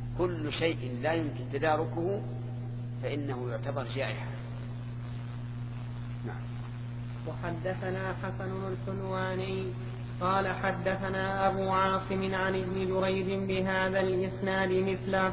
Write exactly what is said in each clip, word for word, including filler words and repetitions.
كل شيء لا يمكن تداركه فإنه يعتبر جائحة. نعم. وحدثنا حسن الحلواني قال حدثنا أبو عاصم عن ابن جريج بهذا الإسناد مثله.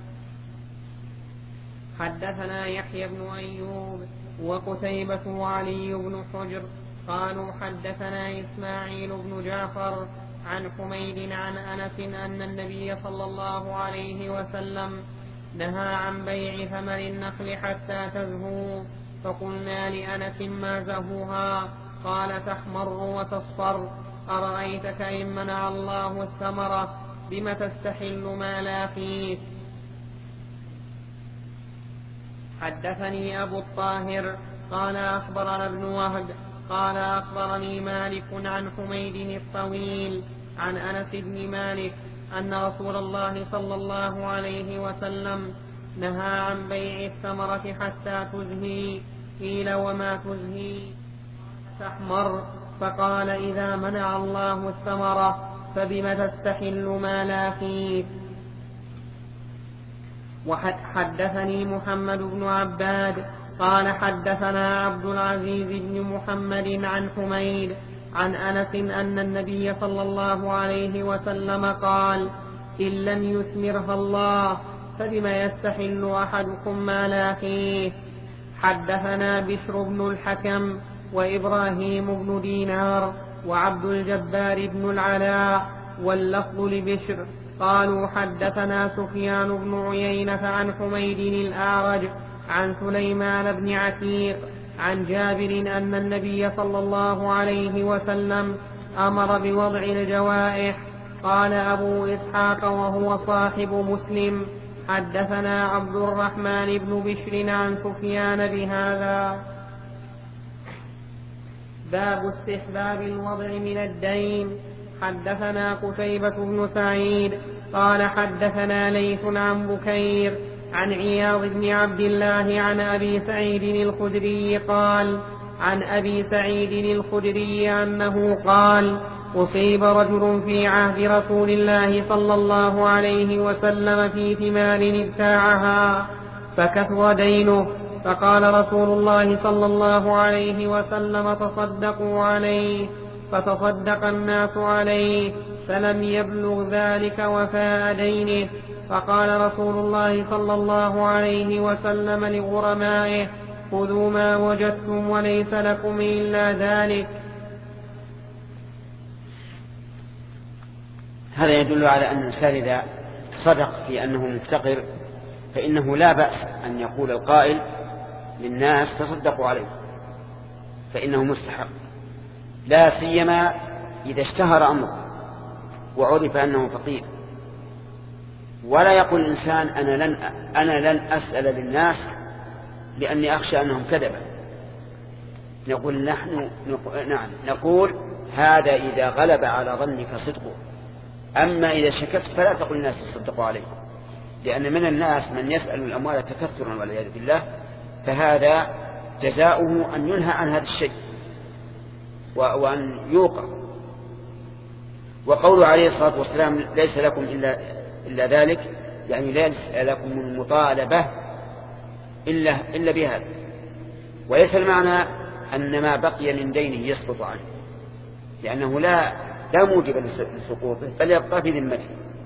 حدثنا يحيى بن أيوب وقتيبة وعلي بن حجر قالوا حدثنا إسماعيل بن جعفر عن حميد عن أنس أن النبي صلى الله عليه وسلم نهى عن بيع ثمر النخل حتى تزهو، فقلنا لأنس ما زهوها؟ قال تحمر وتصفر. أرأيتك إن منع الله الثمرة بم تستحل ما لا فيه. حدثني أبو الطاهر قال أخبرنا ابن وهب قال أخبرني مالك عن حميد الطويل عن أنس بن مالك أن رسول الله صلى الله عليه وسلم نهى عن بيع الثمرة حتى تزهي. قيل وما تزهي؟ تحمر. فقال إذا منع الله الثمرة فبم تستحل ما لا فيه. وحدثني محمد بن عباد قال حدثنا عبد العزيز بن محمد عن حميد عن أنس أن النبي صلى الله عليه وسلم قال إن لم يثمرها الله فبم يستحل أحدكم ما لا فيه. حدثنا بشر بن الحكم وإبراهيم بن دينار وعبد الجبار بن العلاء واللفظ لبشر قالوا حدثنا سفيان بن عيينة عن حميد الأعرج عن سليمان بن عتيق عن جابر أن النبي صلى الله عليه وسلم أمر بوضع الجوائح. قال أبو إسحاق وهو صاحب مسلم حدثنا عبد الرحمن بن بشر عن سفيان بهذا. باب استحباب الوضع من الدين. حدثنا قتيبة بن سعيد قال حدثنا ليث عن بكير عن عياض بن عبد الله عن أبي سعيد الخدري قال عن أبي سعيد الخدري أنه قال أصيب رجل في عهد رسول الله صلى الله عليه وسلم في ثمار ابتاعها فكثر دينه، فقال رسول الله صلى الله عليه وسلم تصدقوا عليه، فتصدق الناس عليه فلم يبلغ ذلك وفاء دينه. فقال رسول الله صلى الله عليه وسلم لغرمائه خذوا ما وجدتم وليس لكم إلا ذلك. هذا يدل على أن الإنسان إذا صدق في أنه مفتقر فإنه لا بأس أن يقول القائل للناس تصدقوا عليه، فإنه مستحق، لا سيما إذا اشتهر أمره وعرف أنه فقير. ولا يقول الإنسان أنا لن, أنا لن أسأل للناس لأني أخشى أنهم كذبا. نقول نحن نعم نقول هذا إذا غلب على ظنك صدقه، أما إذا شككت فلا تقول الناس تصدقوا عليه، لأن من الناس من يسأل الأموال تكثرا والعياذ بالله، فهذا جزاؤه أن ينهى عن هذا الشيء وأن يوقع. وقوله عليه الصلاة والسلام ليس لكم إلا, إلا ذلك، يعني ليس لكم المطالبة إلا, إلا بهذا، وليس المعنى أن ما بقي من دينه يسقط عنه، لأنه لا لا موجب لسقوطه بل يبقى في ذمته.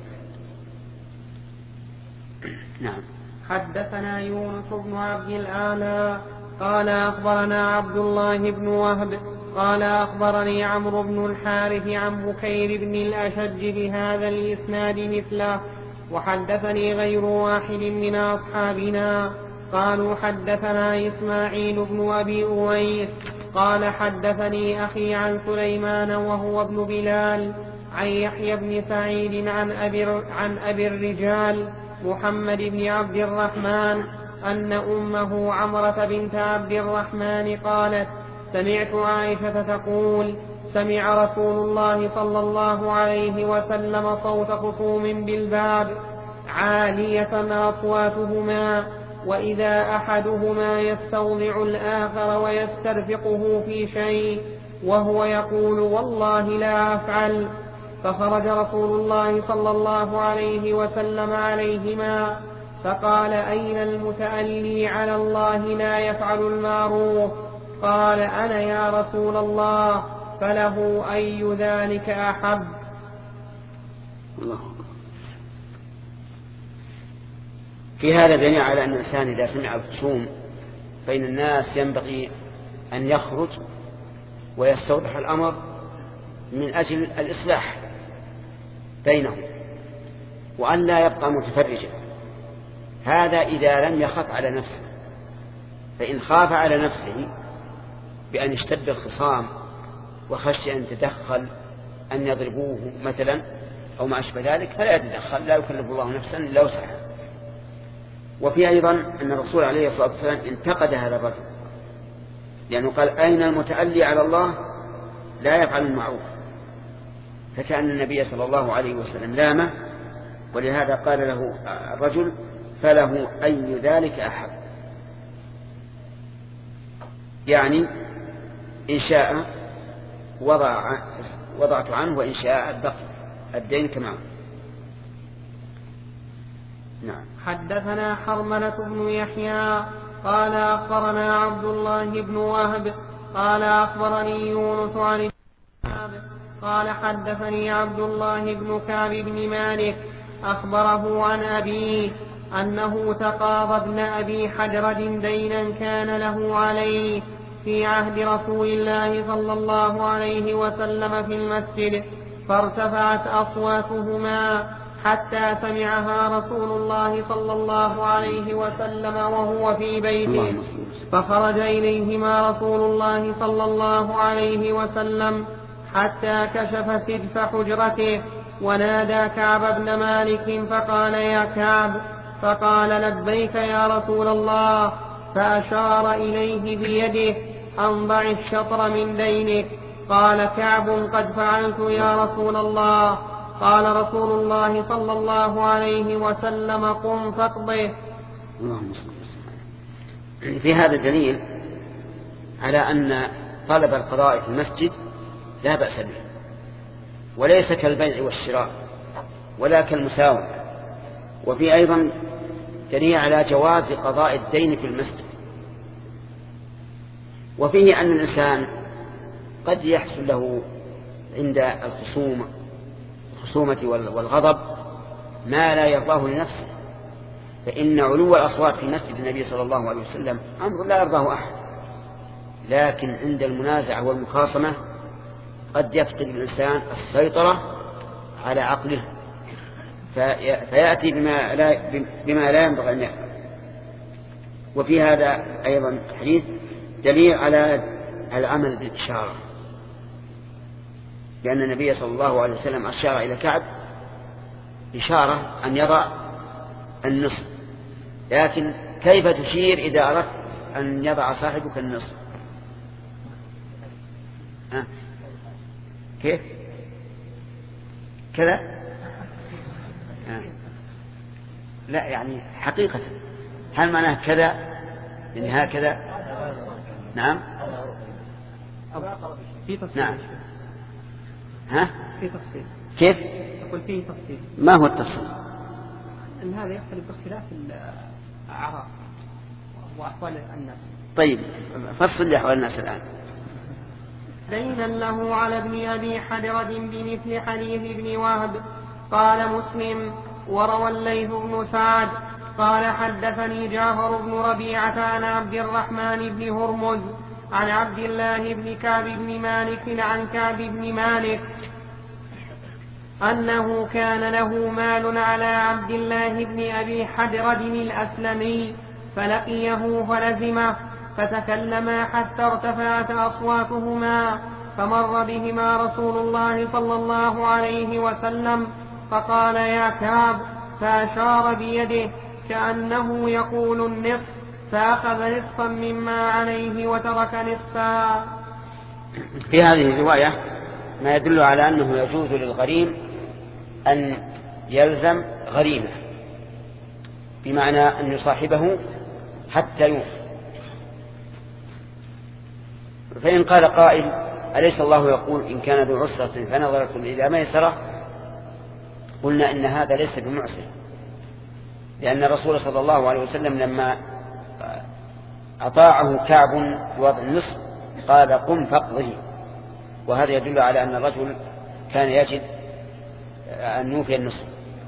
نعم. حدثنا يونس بن عبد الأعلى قال أخبرنا عبد الله بن وهب قال أخبرني عمرو بن الحارث عن بكير بن الأشج بهذا الإسناد مثله. وحدثني غير واحد من أصحابنا قالوا حدثنا إسماعيل بن أبي أويس قال حدثني أخي عن سليمان وهو ابن بلال عن يحيى بن سعيد عن أبي, عن أبي الرجال محمد بن عبد الرحمن أن أمه عمرة بنت عبد الرحمن قالت سمعت عائشة تقول سمع رسول الله صلى الله عليه وسلم صوت خصوم بالباب عالية أصواتهما، وإذا أحدهما يستوضع الآخر ويسترفقه في شيء وهو يقول والله لا أفعل، فخرج رسول الله صلى الله عليه وسلم عليهما فقال أين المتألي على الله لا يفعل المعروف؟ قال أنا يا رسول الله. فله أي ذلك أحب؟ الله. في هذا دليل على أن الإنسان إذا سمع الخصوم بين الناس ينبغي أن يخرج ويستوضح الأمر من أجل الإصلاح بينهم وأن لا يبقى متفرجا. هذا إذا لم يخف على نفسه، فإن خاف على نفسه بأن يشتد الخصام وخشي أن تدخل أن يضربوه مثلا أو ما أشبه ذلك فلا يتدخل، لا يكلف الله نفسا إلا وسعها. وفي أيضا أن الرسول عليه الصلاة والسلام انتقد هذا الرجل لأنه قال أين المتألي على الله لا يفعل المعروف، فكأن النبي صلى الله عليه وسلم لامه، ولهذا قال له الرجل فله أي ذلك أحب، يعني إن شاء وضع وضعت عنه وإن شاء بقي الدين كما. نعم. حدثنا حرملة بن يحيى قال أخبرنا عبد الله بن وهب قال أخبرني يونس عن قال حدثني عبد الله بن كعب بن مالك أخبره عن أبيه أنه تقاضى ابن أبي حجرج دينا كان له عليه في عهد رسول الله صلى الله عليه وسلم في المسجد، فارتفعت أصواتهما حتى سمعها رسول الله صلى الله عليه وسلم وهو في بيته، فخرج إليهما رسول الله صلى الله عليه وسلم حتى كشف سجف حجرته ونادى كعب بن مالك فقال يا كعب، فقال لبيك يا رسول الله، فأشار إليه بيده أنضع الشطر من دينك. قال كعب قد فعلت يا رسول الله. قال رسول الله صلى الله عليه وسلم قم فاقضه. في هذا دليل على أن طلب القضاء في المسجد لا بأس به، وليس كالبيع والشراء ولا كالمساومة. وفي أيضا دليل على جواز قضاء الدين في المسجد. وفيه أن الإنسان قد يحصل له عند الخصومة الخصومة والغضب ما لا يرضاه لنفسه، فإن علو الأصوات في مسجد النبي صلى الله عليه وسلم أمر لا يرضاه أحد، لكن عند المنازعة والمخاصمة قد يفقد الإنسان السيطرة على عقله فيأتي بما لا, بما لا ينبغي أن يفعل. وفي هذا أيضا الحديث دليل على العمل بالإشارة، لأن النبي صلى الله عليه وسلم أشار إلى كعب إشارة أن يضع النصف، لكن كيف تشير إذا أردت أن يضع صاحبك النصف؟ ها؟ كيف كذا؟ ها. لا يعني حقيقة هل معناه كذا يعني هكذا؟ نعم في تفصيل. نعم. ها؟ في تفصيل. كيف؟ أقول فيه تفصيل. ما هو التفصيل؟ أن هذا يختلف باختلاف الأعراف وأحوال الناس. طيب فصل لي أحوال الناس الآن. دينا له على ابن أبي حجرج بمثل حديث ابن وهب. قال مسلم وروى الليث بن سعد قال حدثني جعفر بن ربيعة عن عبد الرحمن بن هرمز عن عبد الله بن كعب بن مالك عن كعب بن مالك أنه كان له مال على عبد الله بن أبي حجرج الأسلمي، فلقيه فلزمه فتكلما حتى ارتفعت أصواتهما، فمر بهما رسول الله صلى الله عليه وسلم فقال يا كعب، فأشار بيده كأنه يقول النصف، فأخذ نصفا مما عليه وترك نصفا. في هذه الرواية ما يدل على أنه يجوز للغريم أن يلزم غريمه، بمعنى أن يصاحبه حتى يوفي. فإن قال قائل أليس الله يقول إن كان ذو عسرة فنظرة إلى ميسرة قلنا إن هذا ليس بمعسر، لأن الرسول صلى الله عليه وسلم لما أطاعه كعب بوضع النصف قال قم فاقضه، وهذا يدل على أن الرجل كان يجد أن يوفي النصف.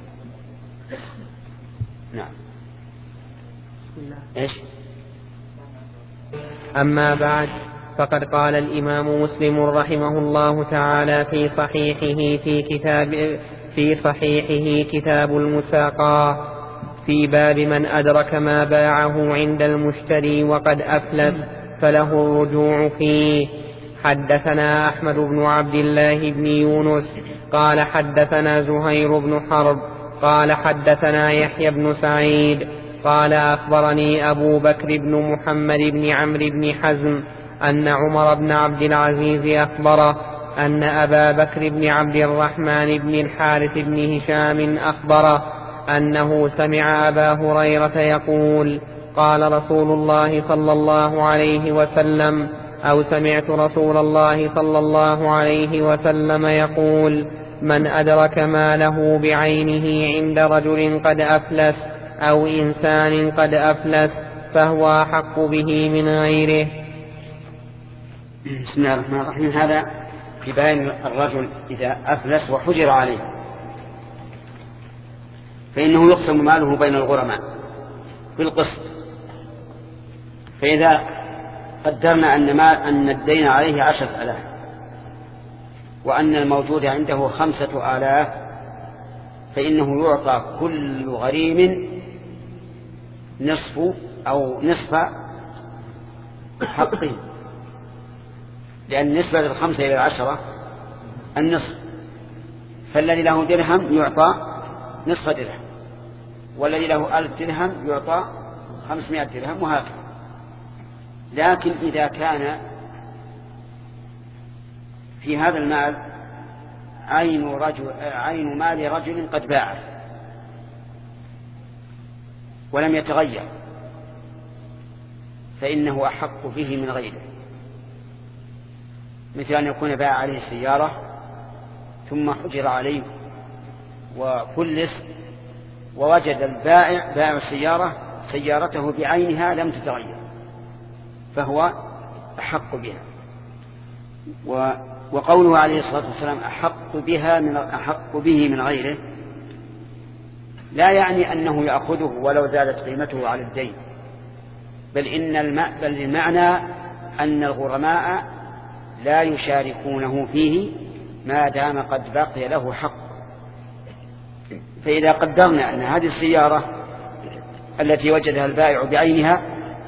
نعم. إيش؟ أما بعد، فقد قال الإمام مسلم رحمه الله تعالى في صحيحه في كتاب في صحيحه كتاب المساقى في باب من أدرك ما باعه عند المشتري وقد أفلس فله الرجوع فيه. حدثنا أحمد بن عبد الله بن يونس قال حدثنا زهير بن حرب قال حدثنا يحيى بن سعيد قال أخبرني أبو بكر بن محمد بن عمرو بن حزم أن عمر بن عبد العزيز أخبره أن أبا بكر بن عبد الرحمن بن الحارث بن هشام أخبره أنه سمع أبا هريرة يقول قال رسول الله صلى الله عليه وسلم أو سمعت رسول الله صلى الله عليه وسلم يقول من أدرك ماله بعينه عند رجل قد أفلس أو إنسان قد أفلس فهو أحق به من غيره. بسم الله الرحمن الرحيم. هذا في بيان الرجل إذا أفلس وحجر عليه فإنه يقسم ماله بين الغرماء بالقسط. فإذا قدرنا أن, ما أن الدين عليه عشرة آلاف وأن الموجود عنده خمسة آلاف فإنه يعطى كل غريم نصف أو نصف حقه، لأن نسبة الخمسة إلى العشرة النصف، فالذي له درهم يعطى نصف درهم، والذي له ألف درهم يعطى خمسمائة درهم، وهكذا. لكن إذا كان في هذا المال عين, رجل عين مال رجل قد باعه ولم يتغير فإنه أحق به من غيره، مثل أن يكون باع عليه سيارة ثم حجر عليه وفلس ووجد البائع بائع السيارة سيارته بعينها لم تتغير فهو أحق بها. وقوله عليه الصلاة والسلام أحق بها من أحق به من غيره لا يعني أنه يأخذه ولو زادت قيمته على الدين، بل إن الم... بل المعنى أن الغرماء لا يشاركونه فيه ما دام قد بقي له حق. فإذا قدرنا أن هذه السيارة التي وجدها البائع بعينها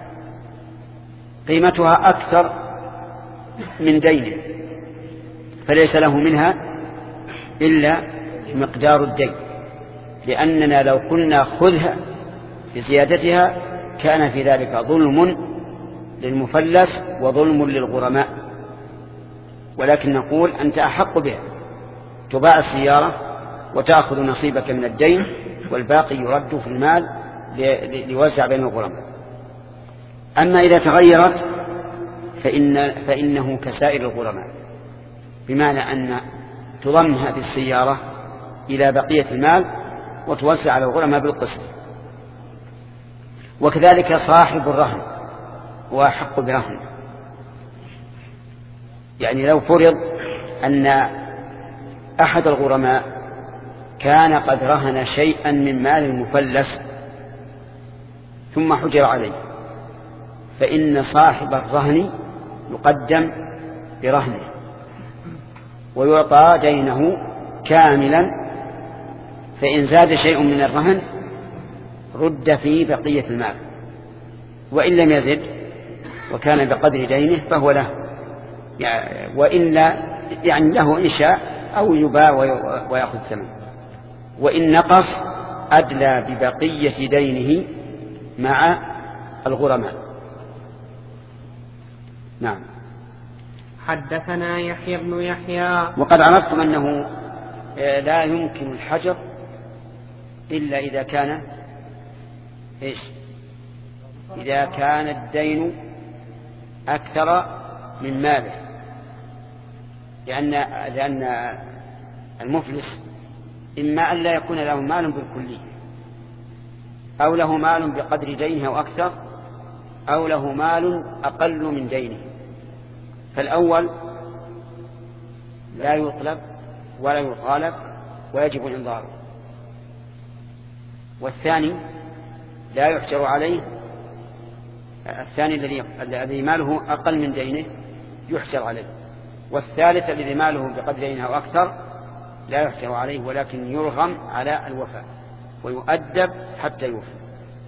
قيمتها أكثر من دينه فليس له منها إلا مقدار الدين، لأننا لو كنا خذها بزيادتها كان في ذلك ظلم للمفلس وظلم للغرماء. ولكن نقول أنت أحق بها، تباع السيارة وتأخذ نصيبك من الدين والباقي يرد في المال ليوزع بين الغرماء. أما إذا تغيرت فإن فإنه كسائر الغرماء، بمعنى أن تضم هذه السيارة إلى بقية المال وتوزع على الغرماء بالقسط. وكذلك صاحب الرهن هو أحق برهن، يعني لو فرض أن أحد الغرماء كان قد رهن شيئا من مال المفلس ثم حجر عليه فإن صاحب الرهن يقدم برهنه ويعطى دينه كاملا، فإن زاد شيء من الرهن رد في بقية المال، وإن لم يزد وكان بقدر دينه فهو له، وإلا يعني له إن شاء أو يباع ويأخذ ثمن، وإن نقص أدلى ببقية دينه مع الغرماء. نعم. حدثنا يحيى بن يحيى. وقد عرفتم أنه لا يمكن الحجر إلا إذا كان إيش؟ إذا كان الدين أكثر من ماله، لأن لأن المفلس إما أن لا يكون له مال بالكلية، أو له مال بقدر دينه أو أكثر، أو له مال أقل من دينه. فالأول لا يطلب ولا يطالب ويجب إنظاره، والثاني لا يحجر عليه، الثاني الذي الذي ماله أقل من دينه يحجر عليه، والثالث الذي ماله بقدر دينه أو أكثر لا يحجر عليه ولكن يرغم على الوفاء ويؤدب حتى يوفى.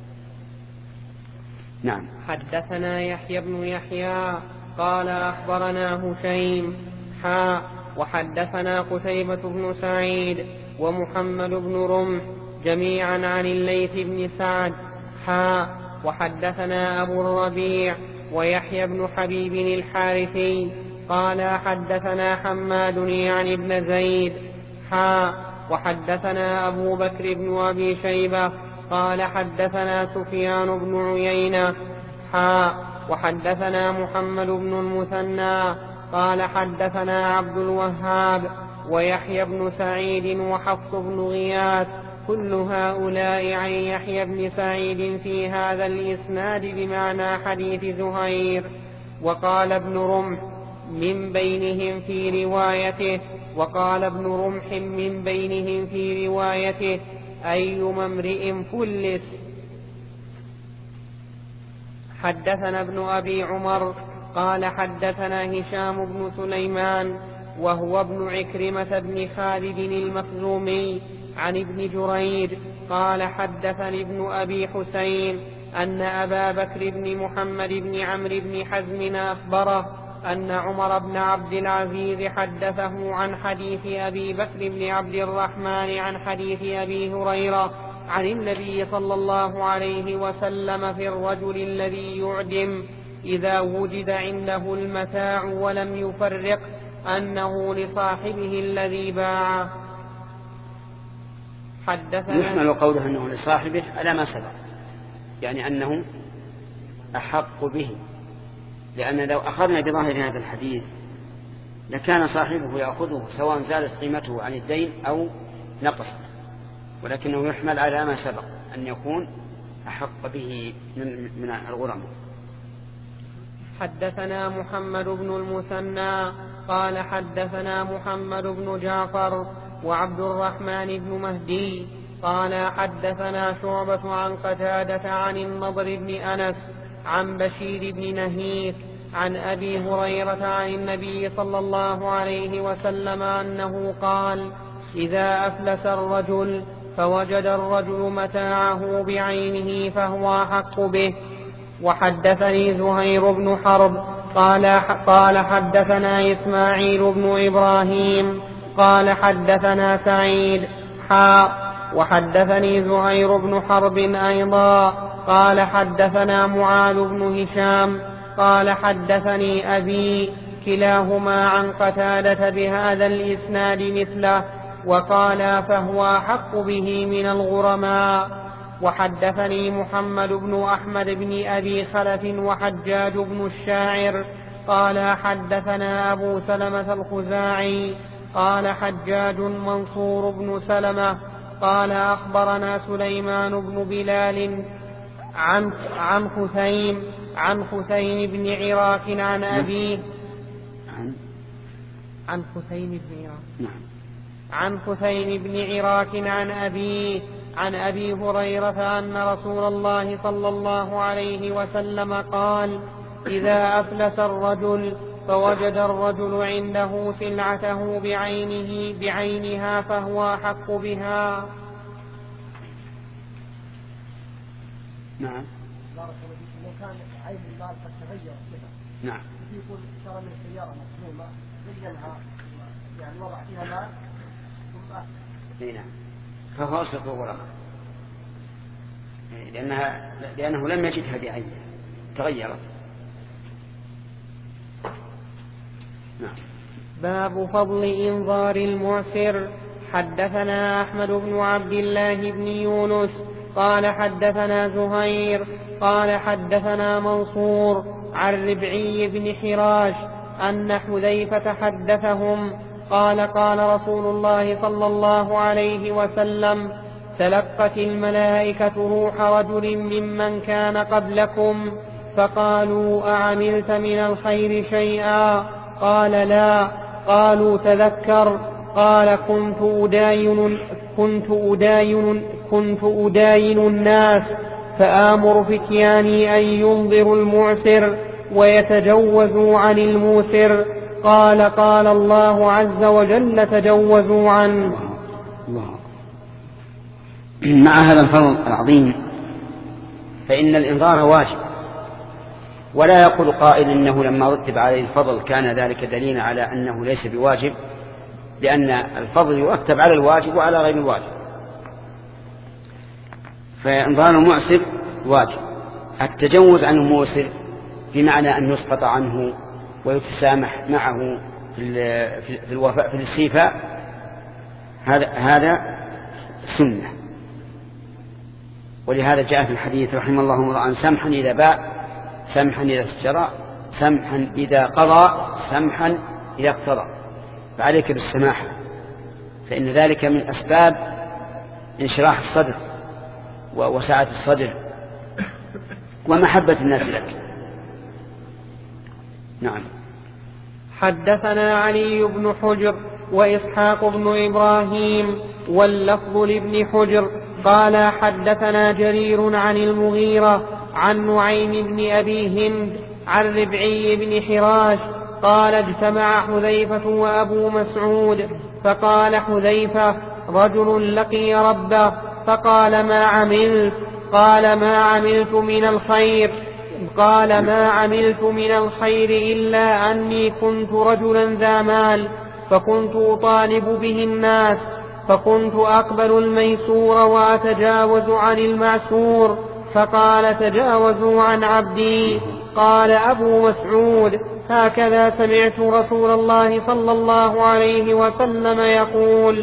نعم. حدثنا يحيى بن يحيى قال أخبرنا هشيم حا وحدثنا قتيبة بن سعيد ومحمد بن رمح جميعا عن الليث بن سعد حا وحدثنا أبو الربيع ويحيى بن حبيب الحارثي قال حدثنا حماد يعني ابن زيد حا وحدثنا أبو بكر بن أبي شيبة قال حدثنا سفيان بن عيينة حا وحدثنا محمد بن المثنى قال حدثنا عبد الوهاب ويحيى بن سعيد وحفص بن غياث كل هؤلاء عن يحيى بن سعيد في هذا الإسناد بمعنى حديث زهير. وقال ابن رمح من بينهم في روايته وقال ابن رمح من بينهم في روايته أيما امرئ فلس. حدثنا ابن أبي عمر قال حدثنا هشام بن سليمان وهو ابن عكرمة بن خالد المخزومي عن ابن جريج قال حدثني ابن أبي حسين أن أبا بكر بن محمد بن عمرو بن حزم أخبره أن عمر بن عبد العزيز حدثه عن حديث أبي بكر بن عبد الرحمن عن حديث أبي هريرة عن النبي صلى الله عليه وسلم في الرجل الذي يعدم إذا وجد عنده المتاع ولم يفرق أنه لصاحبه الذي باعه. حدثنا يحمل قوله أنه لصاحبه على ما سبق، يعني أنه أحق به، لأن لو أخذنا بظاهر هذا الحديث لكان صاحبه يأخذه سواء زادت قيمته عن الدين أو نقص، ولكنه يحمل على ما سبق أن يكون أحق به من الغرم. حدثنا محمد بن المثنى قال حدثنا محمد بن جعفر وعبد الرحمن بن مهدي قال حدثنا شعبة عن قتادة عن النضر بن أنس عن بشير بن نهيك عن أبي هريرة عن النبي صلى الله عليه وسلم أنه قال إذا أفلس الرجل فوجد الرجل متاعه بعينه فهو أحق به. وحدثني زهير بن حرب قال قال حدثنا إسماعيل بن إبراهيم قال حدثنا سعيد حا وحدثني زهير بن حرب أيضا قال حدثنا معاذ بن هشام قال حدثني أبي كلاهما عن قتادة بهذا الإسناد مثله وقال فهو أحق به من الغرماء. وحدثني محمد بن أحمد بن أبي خلف وحجاج بن الشاعر قال حدثنا أبو سلمة الخزاعي قال حجاج منصور بن سلمة قال أخبرنا سليمان بن بلال عن عن خثيم عن خثيم بن عراك عن أبيه عن خثيم بن عراك عن خثيم بن عراك عن أبيه عن أبي هريرة أن رسول الله صلى الله عليه وسلم قال إذا أفلس الرجل فوجد الرجل عنده سلعته بعينه بعينها فهو أحق بها. نعم. لو كان عين المال قد تغير كذا. نعم. يقول ترى من سيارة مسلومة زينها يعني وضع فيها مال ثم. نعم. فهو أصل الغرماء لأنها لأنه لم يجدها بعينها تغيرت. نعم. باب فضل إنظار المعسر. حدثنا أحمد بن عبد الله بن يونس قال حدثنا زهير قال حدثنا منصور عن ربعي بن حراش أن حذيفة حدثهم قال قال رسول الله صلى الله عليه وسلم تلقت الملائكة روح رجل ممن كان قبلكم فقالوا أعملت من الخير شيئا؟ قال لا. قالوا تذكر. قال كنت أداين كنت أداين كنت أداين الناس فآمر فتياني أن ينظروا المعسر ويتجوزوا عن الموسر. قال قال الله عز وجل تجوزوا عنه. مع هذا الفضل العظيم فإن الإنذار واجب، ولا يقول قائل إنه لما رتب عليه الفضل كان ذلك دليلا على أنه ليس بواجب، لأن الفضل يرتب على الواجب وعلى غير الواجب. فإنذار المعسر واجب. التجوز عن الموسر بمعنى أن يسقط عنه ويتسامح معه في الوفاء في الاستيفاء، هذا هذا سنة. ولهذا جاء في الحديث رحم الله امرأ سمحا إذا باع، سمحا إذا اشترى، سمحا إذا قضى، سمحا إذا اقتضى. فعليك بالسماحة، فإن ذلك من أسباب انشراح الصدر ووسعة الصدر ومحبة الناس لك. نعم. حدثنا علي بن حجر وإسحاق بن إبراهيم واللفظ لابن حجر قال حدثنا جرير عن المغيرة عن نعيم بن أبي هند عن ربعي بن حراش قال اجتمع حذيفة وأبو مسعود فقال حذيفة رجل لقي ربه فقال ما عملت؟ قال ما عملت من الخير قال ما عملت من الخير إلا أني كنت رجلا ذا مال فكنت أطالب به الناس فكنت أقبل الميسور وأتجاوز عن المعسور. فقال تجاوزوا عن عبدي. قال أبو مسعود هكذا سمعت رسول الله صلى الله عليه وسلم يقول.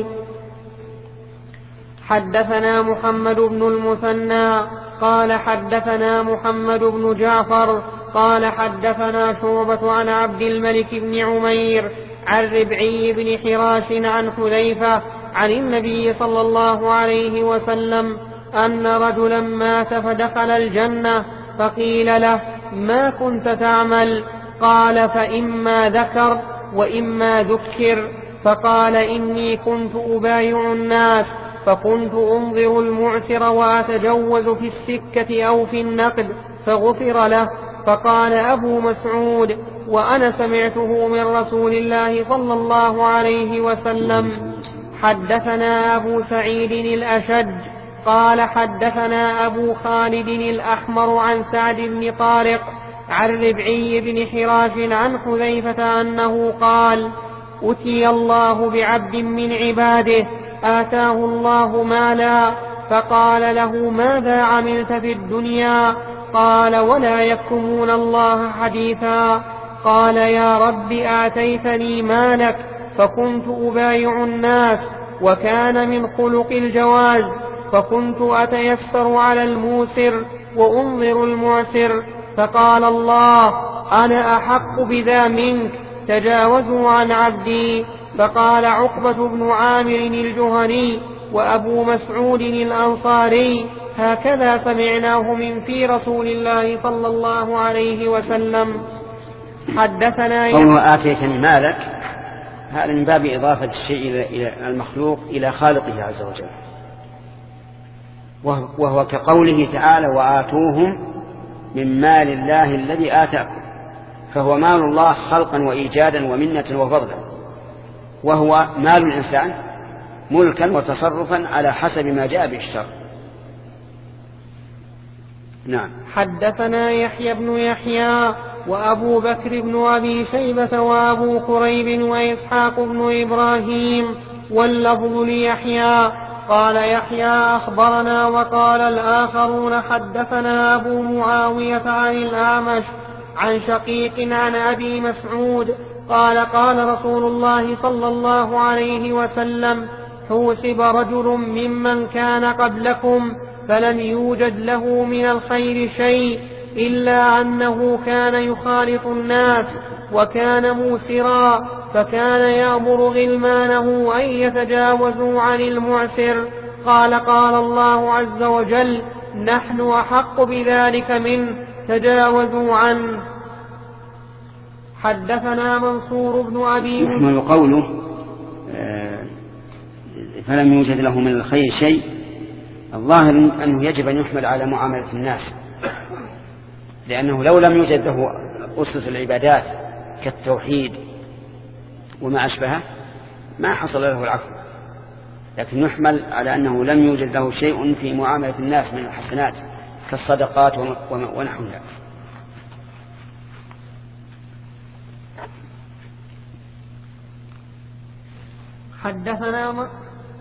حدثنا محمد بن المثنى قال حدثنا محمد بن جعفر قال حدثنا شعبة عن عبد الملك بن عمير عن ربعي بن حراش عن حذيفة عن النبي صلى الله عليه وسلم أن رجلا مات فدخل الجنة فقيل له ما كنت تعمل؟ قال فإما ذكر وإما ذكر. فقال إني كنت أبايع الناس فكنت أنظر المعسر وأتجوز في السكة أو في النقد فغفر له. فقال أبو مسعود وأنا سمعته من رسول الله صلى الله عليه وسلم. حدثنا أبو سعيد الأشج قال حدثنا أبو خالد الأحمر عن سعد بن طارق عن ربعي بن حراش عن حذيفة أنه قال أتي الله بعبد من عباده آتاه الله مالا فقال له ماذا عملت في الدنيا؟ قال ولا يكتمون الله حديثا. قال يا رب آتيتني مالك فكنت أبايع الناس وكان من خلق الجواز فكنت أتيسر على الموسر وأنظر المعسر. فقال الله أنا أحق بذا منك تجاوزوا عن عبدي. فقال عقبة بن عامر الجهني وأبو مسعود الأنصاري هكذا سمعناه من في رسول الله صلى الله عليه وسلم. حدثنا قوله آتيتني مالك هذا من باب إضافة الشيء إلى المخلوق إلى خالقه عز وجل، وهو كقوله تعالى وآتوهم من مال الله الذي آتاكم، فهو مال الله خلقا وإيجادا ومنة وفضلا، وهو مال الإنسان ملكا وتصرفا على حسب ما جاء به الشرع. نعم. حدثنا يحيى بن يحيى وأبو بكر بن أبي شيبة وأبو كريب وإسحاق بن إبراهيم واللفظ ليحيى قال يحيى أخبرنا وقال الآخرون حدثنا أبو معاوية عن الأعمش عن شقيق عن أبي مسعود قال قال رسول الله صلى الله عليه وسلم حوسب رجل ممن كان قبلكم فلم يوجد له من الخير شيء إلا أنه كان يخالط الناس وكان موسرا، فكان يأمر غلمانه أن يتجاوزوا عن المعسر. قال قال الله عز وجل: نحن أحق بذلك منه، تجاوزوا عنه. حدثنا منصور بن أبي يحمل قوله فلم يوجد له من الخير شيء، الظاهر أنه يجب أن يحمل على معاملة الناس، لأنه لو لم يوجد له أسس العبادات كالتوحيد وما أشبهه ما حصل له العفو، لكن يحمل على أنه لم يوجد له شيء في معاملة الناس من الحسنات كالصدقات ونحوها. حدثنا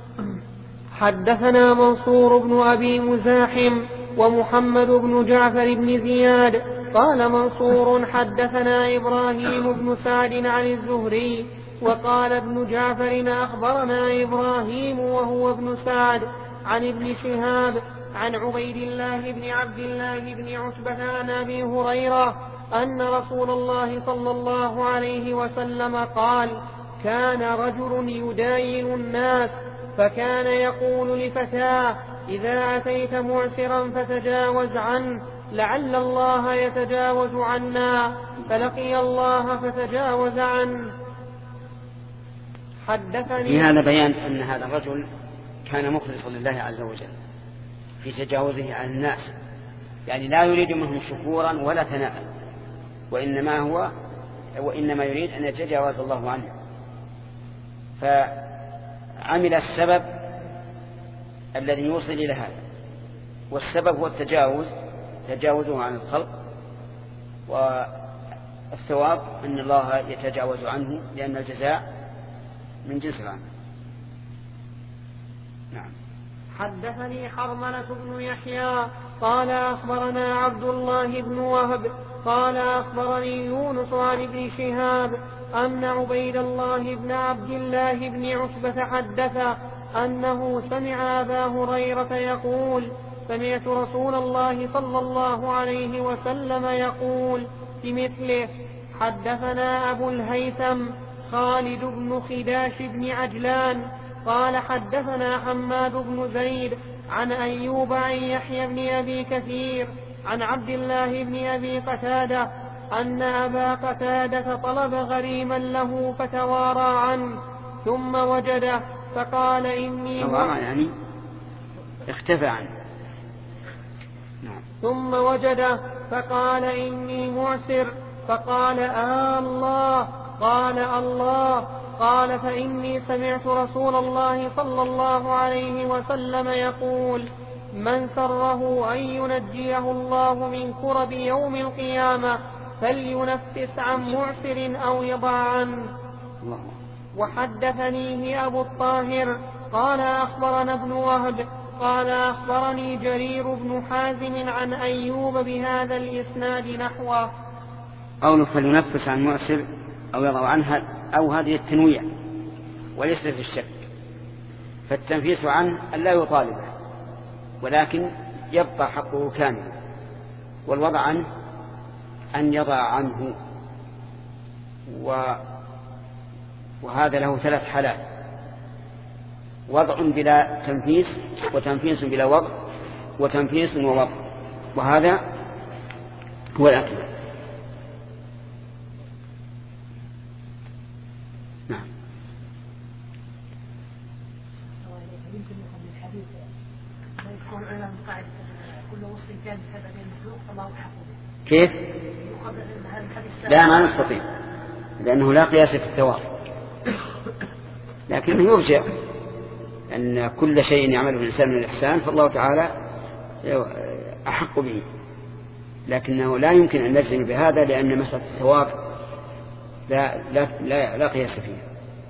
حدثنا منصور بن أبي مزاحم ومحمد بن جعفر بن زياد قال منصور حدثنا إبراهيم بن سعد عن الزهري وقال ابن جعفر أخبرنا إبراهيم وهو ابن سعد عن ابن شهاب عن عبيد الله بن عبد الله بن عتبة عن أبي هريرة أن رسول الله صلى الله عليه وسلم قال: كان رجل يداين الناس فكان يقول لفتاه: إذا أتيت معسرا فتجاوز عنه لعل الله يتجاوز عنا، فلقي الله فتجاوز عنه. حدثني في هذا بيان أن هذا الرجل كان مخلصا لله عز وجل في تجاوزه عن الناس، يعني لا يريد منهم شكورا ولا ثناء، وإنما هو وإنما يريد أن يتجاوز الله عنه، فعمل السبب الذي يوصل إلى هذا، والسبب هو التجاوز، تجاوزه عن الخلق، والثواب أن الله يتجاوز عنه لأن الجزاء من جنس العمل. نعم. حدثني حرملة بن يحيى قال أخبرنا عبد الله بن وهب قال أخبرني يونس عن ابن شهاب أن عبيد الله بن عبد الله بن عتبة حدث أنه سمع أبا هريرة يقول: سمعت رسول الله صلى الله عليه وسلم يقول بمثله. حدثنا أبو الهيثم خالد بن خداش بن عجلان قال حدثنا حماد بن زيد عن أيوب عن يحيى بن أبي كثير عن عبد الله بن أبي قتادة أن أبا قتادة طلب غريما له فتوارى عنه ثم وجده فقال: إني يعني اختفى عنه. نعم. ثم وجده فقال: إني معسر. فقال: آه الله. قال: الله. قال: فإني سمعت رسول الله صلى الله عليه وسلم يقول: من سره أن ينجيه الله من كرب يوم القيامة فلينفس عن معسر أو يضع عنه. وحدثنيه أبو الطاهر قال أخبرنا ابن وهب قال أخبرني جرير بن حازم عن أيوب بهذا الإسناد نحوه. قوله فلينفس عن معسر أو يضع عنها أو هذه التنويع وليس في الشك، فالتنفيس عنه أن لا يطالبه ولكن يبقى حقه كاملا، والوضع عنه أن يضع عنه، و... وهذا له ثلاث حالات: وضع بلا تنفيس، وتنفيس بلا وضع، وتنفيس ووضع، وهذا هو الأكل. نعم. كيف؟ لا ما نستطيع، لأنه لا قياس في الثواب، لكنه يرجع أن كل شيء يعمله الإنسان من الإحسان فالله تعالى أحق به، لكنه لا يمكن أن نجزم بهذا لأن مسألة الثواب لا, لا, لا, لا قياس فيها.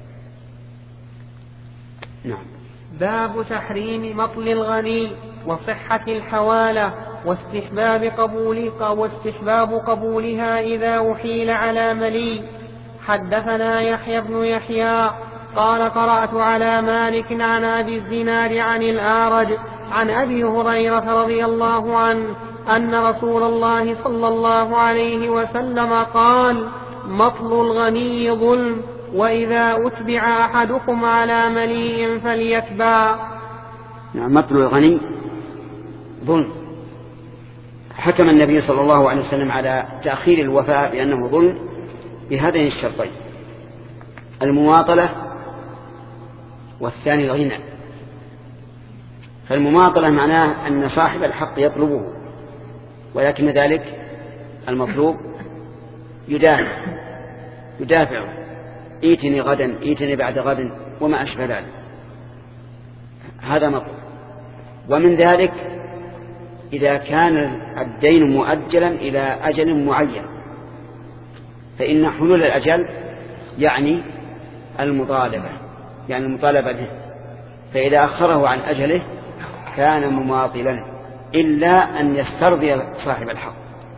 نعم. باب تحريم مطل الغني وصحة الحوالة واستحباب قبولها واستحباب قبولها إذا أحيل على ملي. حدثنا يحيى بن يحيى قال قرأت على مالك عن أبي الزناد عن الأعرج عن أبي هريرة رضي الله عنه أن رسول الله صلى الله عليه وسلم قال: مطل الغني ظلم، وإذا أتبع أحدكم على مليء فليتبع. نعم، مطل الغني ظلم. حكم النبي صلى الله عليه وسلم على تأخير الوفاء بأنه ظلم بهذين الشرطين: المماطلة والثاني الغنى. فالمماطلة معناه أن صاحب الحق يطلبه، ولكن ذلك المطلوب يدافع يدافع ايتني غدا، ايتني بعد غد، وما أشبه ذلك، هذا مطلوب. ومن ذلك إذا كان الدين مؤجلا إلى أجل معين، فإن حلول الأجل يعني المطالبة يعني المطالبة به، فإذا أخره عن أجله كان مماطلا إلا أن يسترضي صاحب الحق.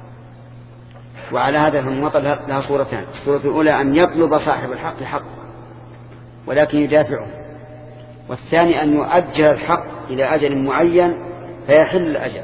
وعلى هذا المماطلة لها صورتان: الصورة الأولى أن يطلب صاحب الحق حق ولكن يدافعه، والثاني أن يؤجل الحق إلى أجل معين فيحل الأجل،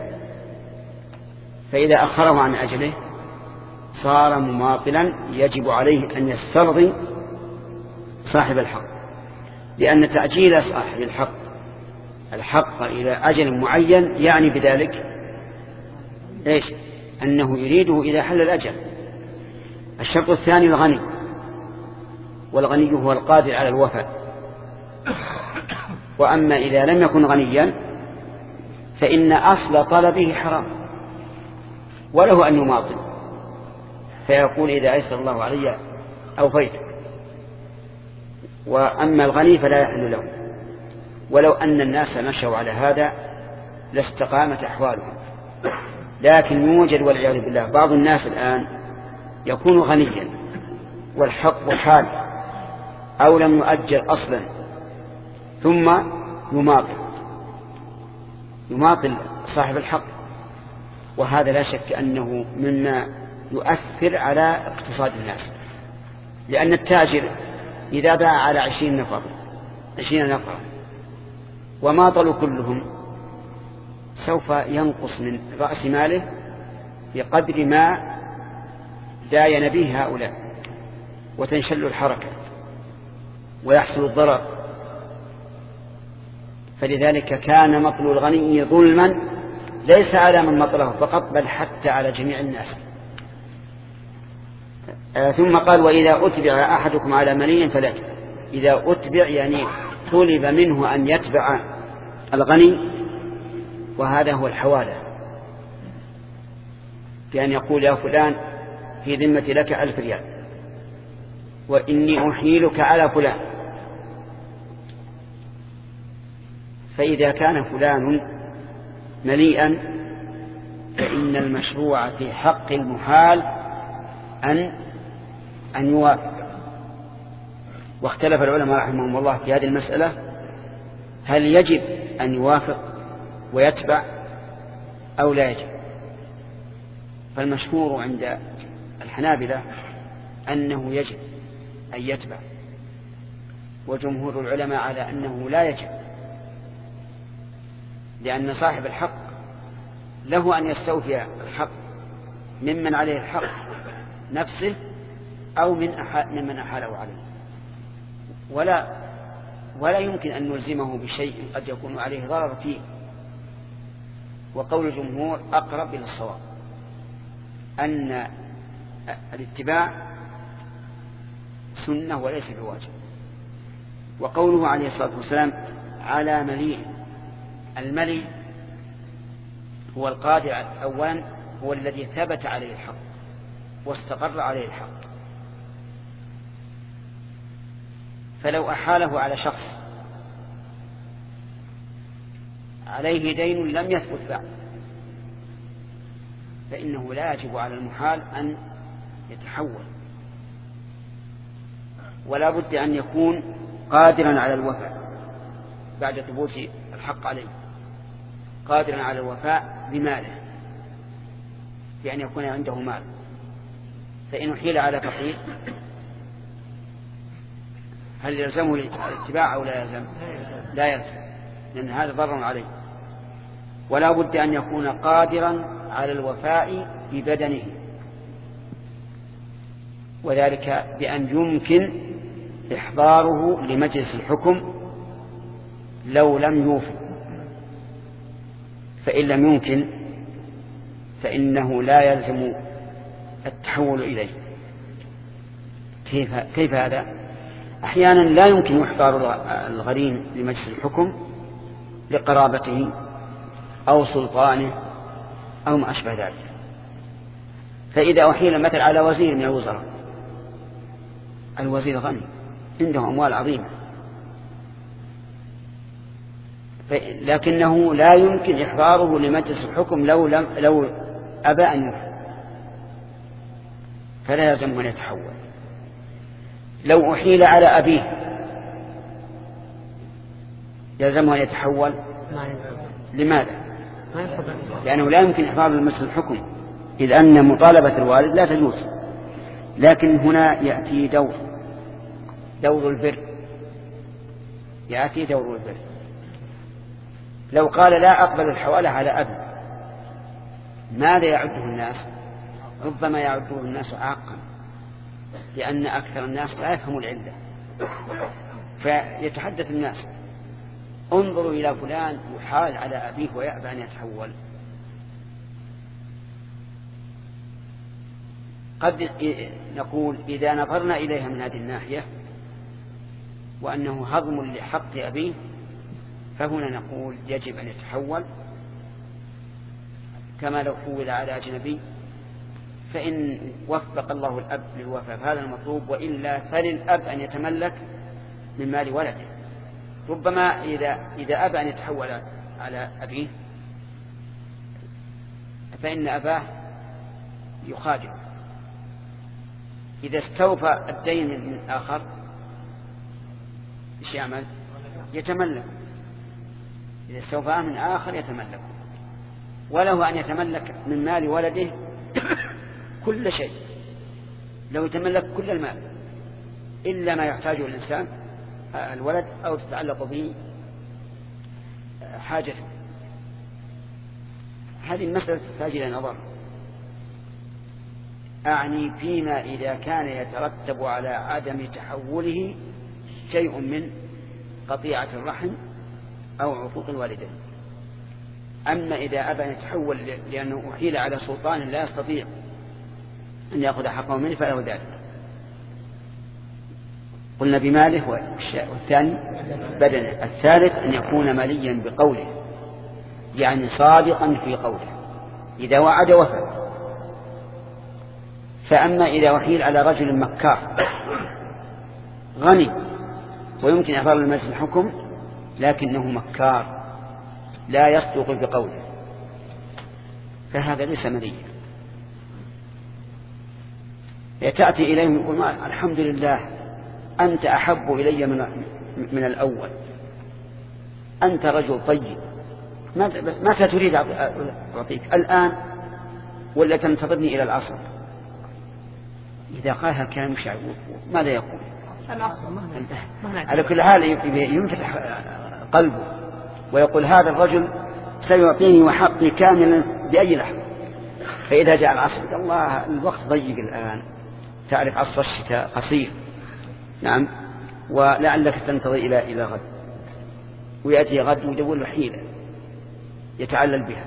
فإذا أخره عن أجله صار مماطلا، يجب عليه أن يسترضي صاحب الحق، لأن تأجيل صاحب الحق الحق إلى أجل معين يعني بذلك إيش؟ أنه يريده إذا حل الأجل. الشرط الثاني الغني، والغني هو القادر على الوفاء. وأما إذا لم يكن غنيا فإن أصل طلبه حرام، وله أن يماطل فيقول: إذا أيسر الله علي أوفيت. وأما الغني فلا يحل له، ولو أن الناس مشوا على هذا لاستقامت أحوالهم. لكن يوجد والعياذ بالله بعض الناس الآن يكون غنيا والحق حال أو لم يؤجل أصلا، ثم يماطل يماطل صاحب الحق، وهذا لا شك أنه مما يؤثر على اقتصاد الناس. لأن التاجر إذا باع على عشرين نفر عشرين نفر وماطلوا كلهم سوف ينقص من رأس ماله بقدر ما داين به هؤلاء، وتنشل الحركة ويحصل الضرر. فلذلك كان مطل الغني ظلما ليس على من مطله فقط، بل حتى على جميع الناس. آه ثم قال: وإذا أتبع أحدكم على ملي فلا يتبع. إذا أتبع يعني طلب منه أن يتبع الغني، وهذا هو الحوالة، بأن يقول: يا فلان في ذمتي لك ألف ريال وإني أحيلك على فلان. فإذا كان فلان مليئا فإن المشروع في حق المحال أن أن يوافق. واختلف العلماء رحمهم الله في هذه المسألة: هل يجب أن يوافق ويتبع أو لا يجب؟ فالمشهور عند الحنابلة أنه يجب أن يتبع، وجمهور العلماء على أنه لا يجب، لأن صاحب الحق له أن يستوفي الحق ممن عليه الحق نفسه أو من ممن أحاله عليه، ولا ولا يمكن أن نلزمه بشيء قد يكون عليه ضرر فيه. وقول الجمهور أقرب إلى الصواب، أن الاتباع سنة وليس بواجب. وقوله عليه الصلاة والسلام على مليء، الملي هو القادر أولا، هو الذي ثبت عليه الحق واستقر عليه الحق. فلو أحاله على شخص عليه دين لم يثبت بعد فإنه لا يجب على المحال أن يتحول، ولا بد أن يكون قادرا على الوفاء بعد ثبوت الحق عليه، قادرا على الوفاء بماله، بأن يكون عنده مال. فإن أحيل على فقير هل يلزمه الاتباع أو لا يلزم؟ لا يلزم، لأن هذا ضرر عليه. ولا بد أن يكون قادرا على الوفاء ببدنه، وذلك بأن يمكن إحضاره لمجلس الحكم لو لم يوفي، فإن لم يمكن فإنه لا يلزم التحول إليه. كيف, كيف هذا؟ أحيانا لا يمكن إحضار الغريم لمجلس الحكم لقرابته أو سلطانه أو ما أشبه ذلك، فإذا أحيل مثل على وزير من الوزراء، الوزير غني عنده أموال عظيمة، لكنه لا يمكن إحضاره لمجلس الحكم لو, لم لو أبى أن يفعل، فلا يلزم أن يتحول. لو أحيل على أبيه يلزم أن يتحول. لماذا؟ لأنه لا يمكن إحضاره لمجلس الحكم، إذ أن مطالبة الوالد لا تجوز. لكن هنا يأتي دور دور البر يأتي دور البر. لو قال لا أقبل الحوالة على أبي، ماذا يعده الناس؟ ربما يعده الناس عاقا، لأن أكثر الناس لا يفهموا العلة، فيتحدث الناس انظروا إلى فلان يحال على أبيه ويأبى أن يتحول. قد نقول إذا نظرنا إليها من هذه الناحية وأنه هضم لحق أبيه، فهنا نقول يجب أن يتحول كما لو حول على أجنبي، فإن وفق الله الأب للوفاء فهذا المطلوب، وإلا فللأب أن يتملك من مال ولده. ربما إذا, إذا أبى أن يتحول على أبيه فإن أباه يخادع، إذا استوفى الدين من آخر إيش يعمل؟ يتملك. إذا استوفاه من آخر يتملك، وله أن يتملك من مال ولده كل شيء، لو يتملك كل المال إلا ما يحتاجه الإنسان الولد أو تتعلق به حاجته. هذه المسألة تحتاج إلى نظر، أعني فيما إذا كان يترتب على عدم تحوله شيء من قطيعة الرحم أو عقوق الوالدين. أما إذا أبى أن يتحول لأنه أحيل على سلطان لا يستطيع أن يأخذ حقه منه فله ذلك. قلنا بماله، والثاني بدنه. الثالث أن يكون مليا بقوله، يعني صادقا في قوله، إذا وعد وفى. فأما إذا أحيل على رجل مكار غني ويمكن إحضار لمجلس الحكم لكنه مكار لا يصدق بقوله، فهذا ليس مليا. يتأتي إليهم يقول الحمد لله أنت أحب إلي من, من الأول، أنت رجل طيب، متى تريد أعطيك؟ الآن ولا تنتظرني إلى العصر؟ إذا قال هالكلام مش ماذا يقول؟ على كل حال ينفتح قلبه ويقول هذا الرجل سيعطيني وحقي كاملا بأي لحظة. فإذا جاء العصر قال الله الوقت ضيق الآن، تعرف عصر الشتاء قصير، نعم، ولعلك تنتظر إلى إلى غد، ويأتي غد ويدور له حيلة يتعلل بها.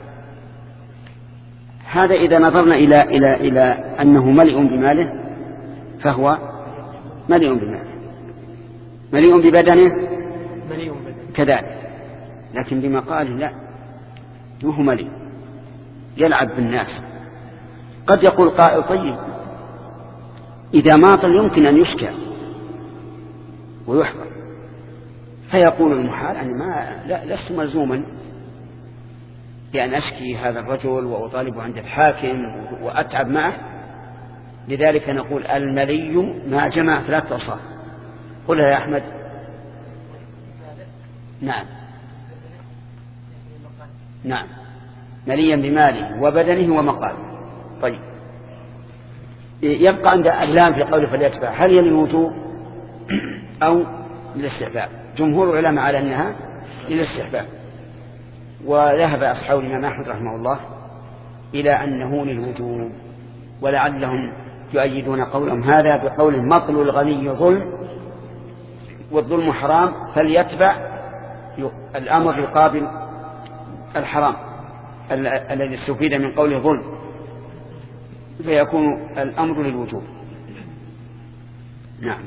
هذا إذا نظرنا إلى إلى إلى أنه مليء بماله فهو مليء بماله، مليء ببدنه كذلك، لكن بمقاله لا، وهو مليء يلعب بالناس. قد يقول قائل طيب إذا ماطل يمكن أن يشكى ويحضر، فيقول المحال أن ما لا لست ملزوما بأن أشكي هذا الرجل وأطالبه عند الحاكم وأتعب معه. لذلك نقول الملي ما جمع ثلاثة أوصاف. قلها يا أحمد. نعم نعم مليا بماله وبدنه ومقاله. طيب يبقى عند اللام في قوله فليتبع، هل هي للوجوب أو للاستحباب؟ جمهور العلماء على أنها للاستحباب، وذهب أصحاب الإمام أحمد رحمه الله إلى أنه للوجوب، ولعلهم يؤيدون قولهم هذا بقول مطل الغني ظلم والظلم حرام، فليتبع الأمر يقابل الحرام الذي استفيد من قوله ظلم، فيكون الأمر للوجوب. نعم.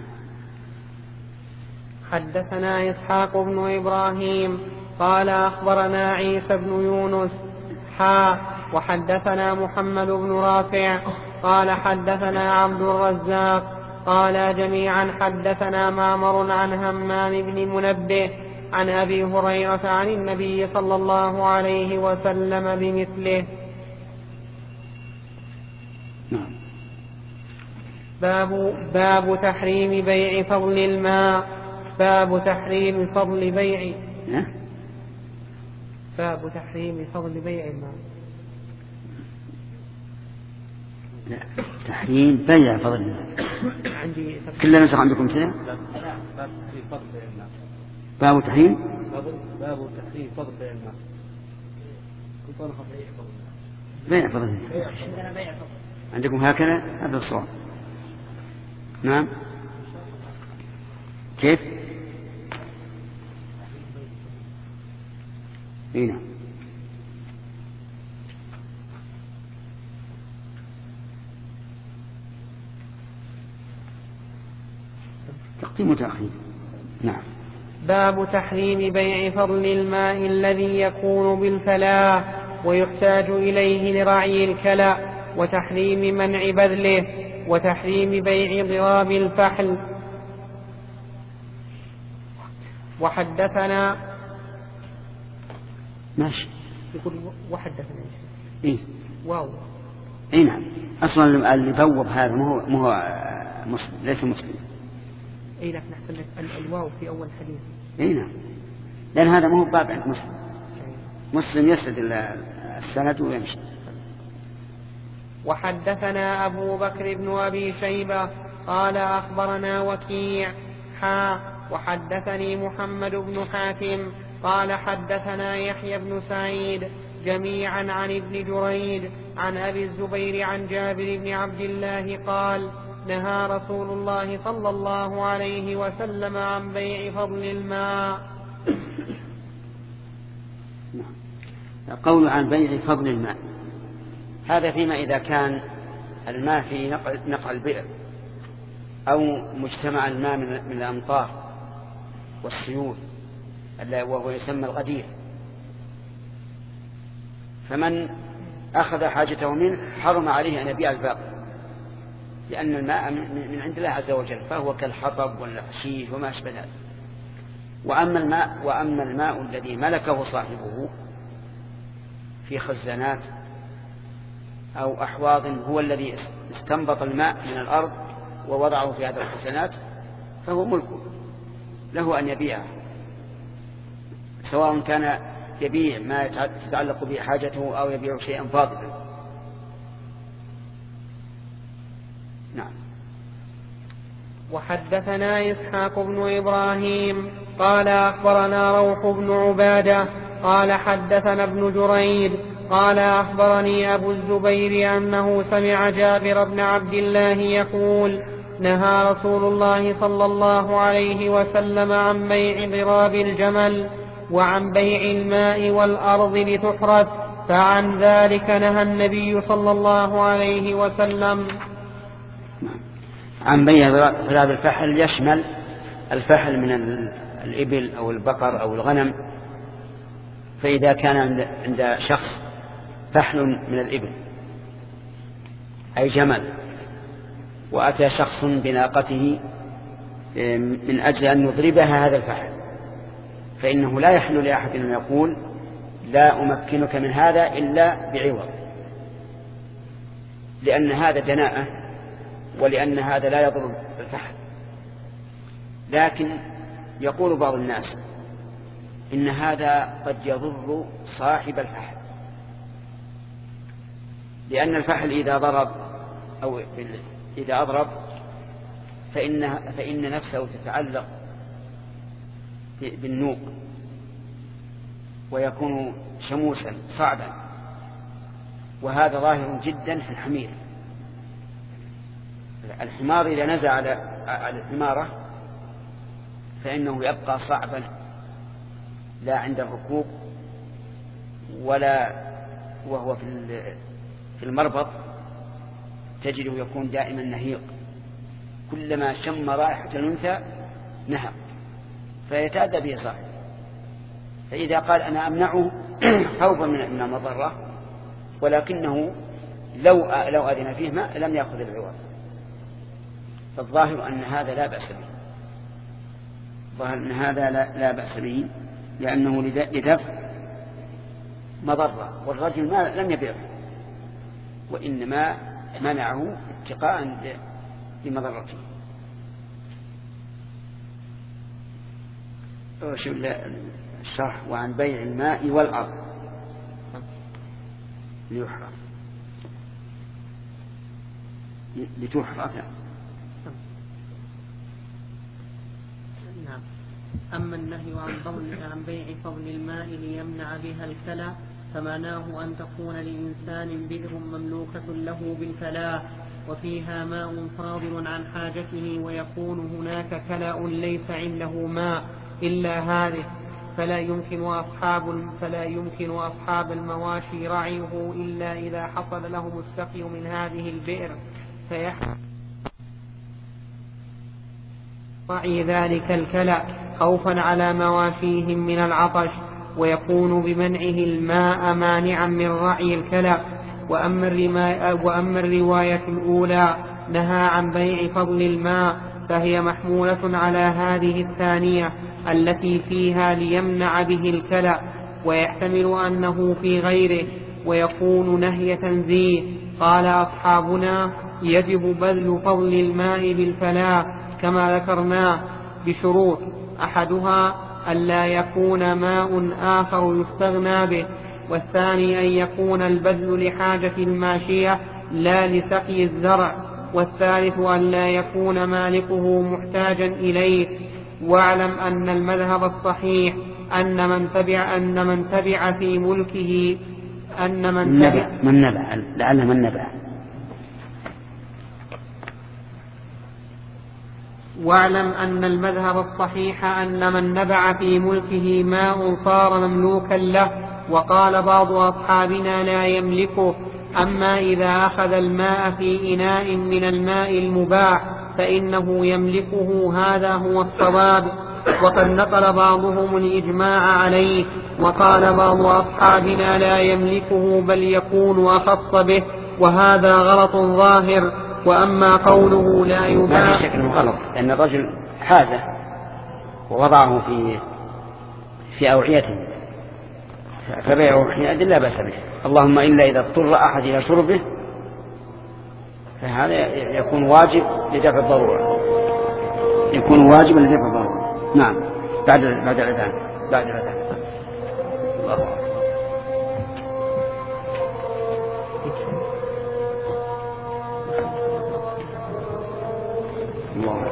حدثنا إسحاق بن إبراهيم قال أخبرنا عيسى بن يونس حا وحدثنا محمد بن رافع قال حدثنا عبد الرزاق قال جميعا حدثنا معمر عن همام بن منبه عن أبي هريرة عن النبي صلى الله عليه وسلم بمثله. باب, باب تحريم بيع فضل الماء. باب تحريم فضل بيع باب تحريم فضل بيع الماء. لا، تحريم بيع فضل الماء. عندي كل نسخ عندكم كذا. باب تحريم باب تحريم فضل بيع الماء. بيع فضل الماء عندكم هكذا، هذا الصواب. نعم. كيف؟ هنا تقديم وتأخير. نعم. باب تحريم بيع فضل الماء الذي يكون بالفلاة ويحتاج إليه لرعي الكلى، وتحريم منع بذله، وتحريم بيع ضراب الفحل. وحدثنا ماشي. يقول وحدثنا إيه؟ واو. إيه نعم. أصلا اللي بوب هذا مو مو مسلم، ليس مسلم. إيه لكن أحسن لك الواو في أول حديث. إيه نعم. لأن هذا مو باب عند مسلم. مسلم يسد السند ويمشي. وحدثنا أبو بكر بن أبي شيبة قال أخبرنا وكيع حا وحدثني محمد بن حاتم قال حدثنا يحيى بن سعيد جميعا عن ابن جريد عن أبي الزبير عن جابر بن عبد الله قال نهى رسول الله صلى الله عليه وسلم عن بيع فضل الماء. قول عن بيع فضل الماء هذا فيما إذا كان الماء في نقع البئر أو مجتمع الماء من الأمطار والسيول وهو يسمى الغدير، فمن أخذ حاجته منه حرم عليه أن يبيع الباقي، لأن الماء من عند الله عز وجل فهو كالحطب والحشيش وما أشبه ذلك. وأما الماء وأما الماء الذي ملكه صاحبه في خزانات أو أحواض هو الذي استنبط الماء من الأرض ووضعه في هذه الخزانات فهو ملكه، له أن يبيعه، سواء كان يبيع ما تتعلق به حاجته أو يبيع شيئا فاضلا. نعم. وحدثنا إسحاق بن إبراهيم قال أخبرنا روح بن عبادة قال حدثنا ابن جريد قال أخبرني أبو الزبير أنه سمع جابر بن عبد الله يقول نهى رسول الله صلى الله عليه وسلم عن بيع ضراب الجمل وعن بيع الماء والأرض لتحرث، فعن ذلك نهى النبي صلى الله عليه وسلم. عن بيع ضراب الفحل يشمل الفحل من الإبل أو البقر أو الغنم، فإذا كان عند شخص فحل من الإبل أي جمل وأتى شخص بناقته من أجل أن يضربها هذا الفحل، فإنه لا يحل لأحد أن يقول لا أمكنك من هذا إلا بعوض، لأن هذا دناءة ولأن هذا لا يضر الفحل. لكن يقول بعض الناس إن هذا قد يضر صاحب الفحل، لأن الفحل إذا ضرب أو إذا أضرب فإن, فإن نفسه تتعلق بالنوق ويكون شموسا صعبا، وهذا ظاهر جدا في الحمير. الحمار إذا نزل على على الحمارة فإنه يبقى صعبا لا عند الركوب ولا وهو في المربط، تجده يكون دائما نهيق، كلما شم رائحة الأنثى نهق فيتأذى به صاحبه. فإذا قال أنا أمنعه خوفا من المضرة ولكنه لو لو أذن فيه ما لم يأخذ العوض، فالظاهر أن هذا لا بأس به، الظاهر أن هذا لا, لا بأس به لأنه لدفع مضرة، والرجل ما لم يبيعه وإنما منعه اتقاء لمضرته. شو الشرح وعن بيع الماء والأرض ليحرم لتحرم. نعم. أما النهي عن فضل عن بيع فضل الماء ليمنع بها الكلى فمعناه أن تكون لإنسان بئر مملوكة له بالفلاح وفيها ماء فاضل عن حاجته ويكون هناك كلأ ليس عنده ماء إلا هذه، فلا يمكن أصحاب فلا يمكن أصحاب المواشي رعيه إلا إذا حصل لهم السقي من هذه البئر فيحصل رعي ذلك الكلأ خوفا على مواشيهم من العطش، ويكون بمنعه الماء مانعا من رعي الكلأ. وأما, وأما الرواية الأولى نهى عن بيع فضل الماء فهي محمولة على هذه الثانية التي فيها ليمنع به الكلأ، ويحتمل أنه في غيره ويكون نهي تنزيه. قال أصحابنا يجب بذل فضل الماء بالفلاح كما ذكرنا بشروط، أحدها ألا يكون ماء آخر يستغنى به، والثاني أن يكون البذل لحاجة الماشية لا لسقي الزرع، والثالث أن لا يكون مالكه محتاجا إليه. واعلم أن المذهب الصحيح أن من تبع أن من تبع في ملكه أن من نبع من نبع لعله من نبع واعلم أن المذهب الصحيح أن من نبع في ملكه ماء صار مملوكا له، وقال بعض أصحابنا لا يملكه. أما إذا أخذ الماء في إناء من الماء المباح فإنه يملكه، هذا هو الصواب. وقد نقل بعضهم الإجماع عليه، وقال بعض أصحابنا لا يملكه بل يكون أخص به، وهذا غلط ظاهر. وأما قوله لا يباح ما في شك أنه غلط، لأن الرجل حازه ووضعه في في أوعيته فبيعه حينئذ لا بأس به، اللهم إلا إذا اضطر أحد إلى شربه فهذا يكون واجب لدفع الضرورة، يكون واجبا لدفع الضرورة. نعم. بعد بعد الأذان بعد الأذان الله أكبر. الله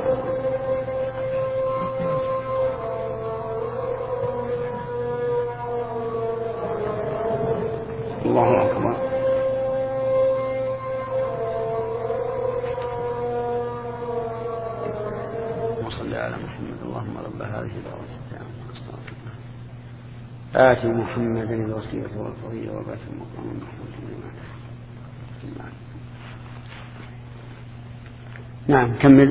الله أكبر. وصل على محمد. اللهم رب هذه الدعوة التامة آت محمدا الوسيلة والفضيلة وبعث المقام المحمود. نعم كمل.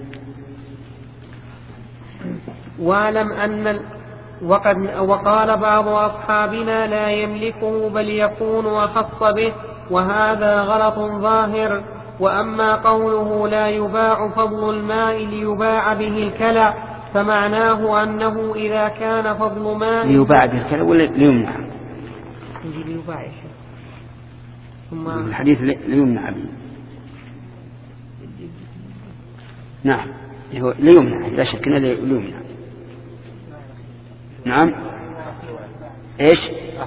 واعلم أن وقد وقال بعض أصحابنا لا يملكه بل يكون أخص به، وهذا غلط ظاهر. وأما قوله لا يباع فضل الماء ليباع به الكلى فمعناه أنه إذا كان فضل ماء ليباع به الكلى ولا ليمنع؟ ليباع ثم الحديث ليمنع به. نعم هو ليمنع لا شك انه ليمنع. نعم ايش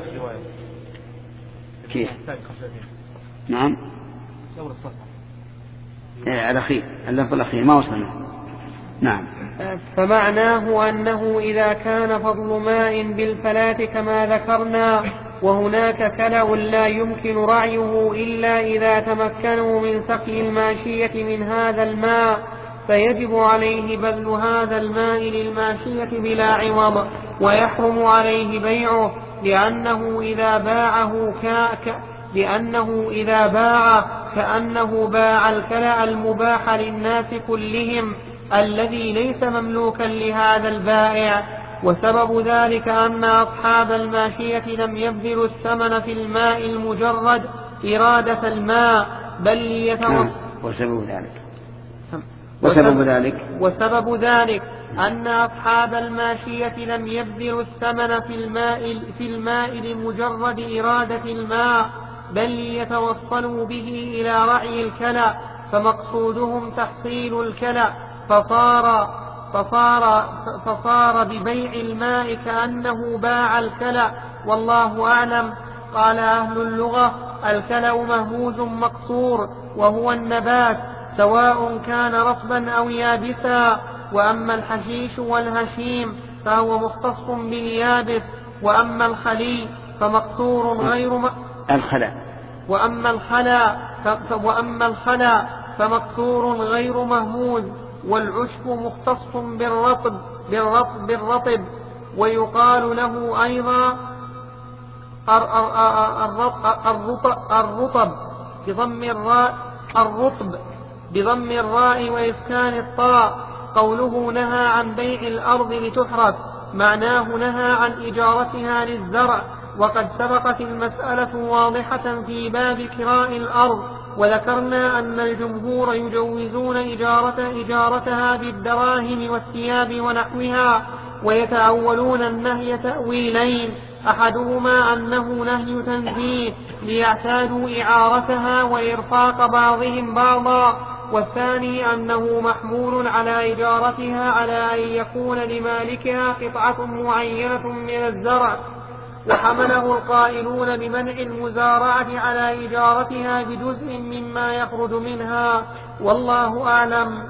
كيف؟ نعم الأخير اللفظ الأخير ما وصلنا. نعم. فمعناه أنه إذا كان فضل ماء بالفلاة كما ذكرنا وهناك كلأ لا يمكن رعيه إلا إذا تمكنوا من سقي الماشية من هذا الماء، فيجب عليه بذل هذا الماء للماشية بلا عوض، ويحرم عليه بيعه، لأنه إذا باعه ك... لأنه إذا باع كأنه باع الكلأ المباح للناس كلهم الذي ليس مملوكا لهذا البائع. وسبب ذلك أن أصحاب الماشية لم يبذلوا الثمن في الماء المجرد إرادة الماء، بل ليتوصل. وسبب ذلك وسبب ذلك وسبب ذلك أن أصحاب الماشية لم يبذلوا الثمن في الماء في الماء لمجرد إرادة الماء، بل ليتوصلوا به إلى رعي الكلأ، فمقصودهم تحصيل الكلأ، فصار فصار فصار ببيع الماء كأنه باع الكلأ، والله أعلم. قال أهل اللغة: الكلأ مهموز مقصور، وهو النبات سواء كان رطبا أو يابسا. وأما الحشيش والهشيم فهو مختص باليابس، وأما الخلي فمقصور غير م... الخلا وأما الخلا ف... وأما الخلا فمقصور غير مهموز. والعشب مختص بالرطب بالرطب, بالرطب ويقال له أيضا الرطب بضم الراء الرطب بضم الراء وإسكان الطاء. قوله نهى عن بيع الأرض لتحرث معناه نهى عن إجارتها للزرع، وقد سبقت المسألة واضحة في باب كراء الأرض، وذكرنا أن الجمهور يجوزون إجارة إجارتها بالدراهم والثياب ونحوها، ويتأولون النهي تأويلين: أحدهما أنه نهي تنزيه ليعتادوا إعارتها وإرفاق بعضهم بعضا، والثاني أنه محمول على إجارتها على أن يكون لمالكها قطعة معينة من الزرع، وحمله القائلون بمنع المزارعة على إجارتها بجزء مما يخرج منها، والله أعلم.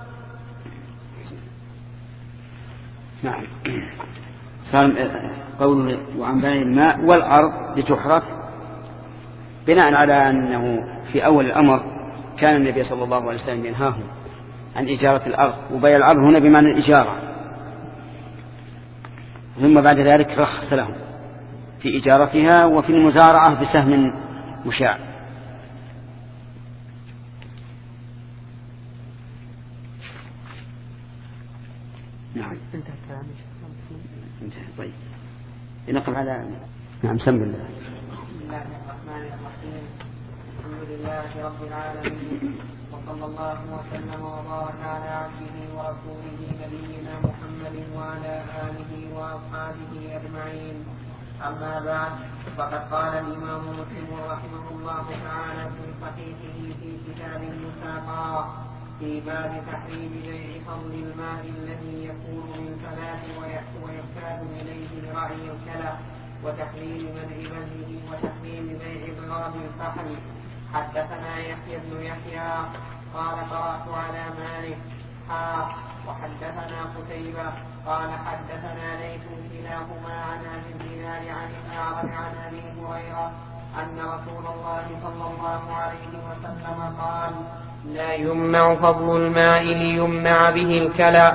نعم. صار قوله وعن بيع الماء والأرض لتحرث بناء على أنه في أول الأمر كان النبي صلى الله عليه وسلم ينهاهم عن إجارة الأرض، وبيع الأرض هنا بمعنى الإجارة، ثم بعد ذلك رخص لهم في إجارتها وفي المزارعة بسهم مشاع. نعم. انتهى. طيب نقف على نعم. سم الله. بسم الله الرحمن الرحيم. الحمد لله رب العالمين، وصلى الله وسلم وبارك على عبده ورسوله نبينا محمد وعلى آله وأصحابه أجمعين. أما بعد، فقد قال الإمام مسلم رحمه الله تعالى في صحيحه في كتاب المساقات في باب تحريم بيع فضل الماء الذي يكون من ثلاث ويحتاج إليه لرعي الكلى، وتحريم منع بذله، وتحريم بيع ضراب الفحل. حدثنا يحيى بن يحيى قال قرأت على مالك حا وحدثنا قتيبة قال حدثنا ليث كلاهما عن أبي الدينار عن الأعرج عن أبي هريرة أن رسول الله صلى الله عليه وسلم قال: لا يمنع فضل الماء ليمنع به الكلى.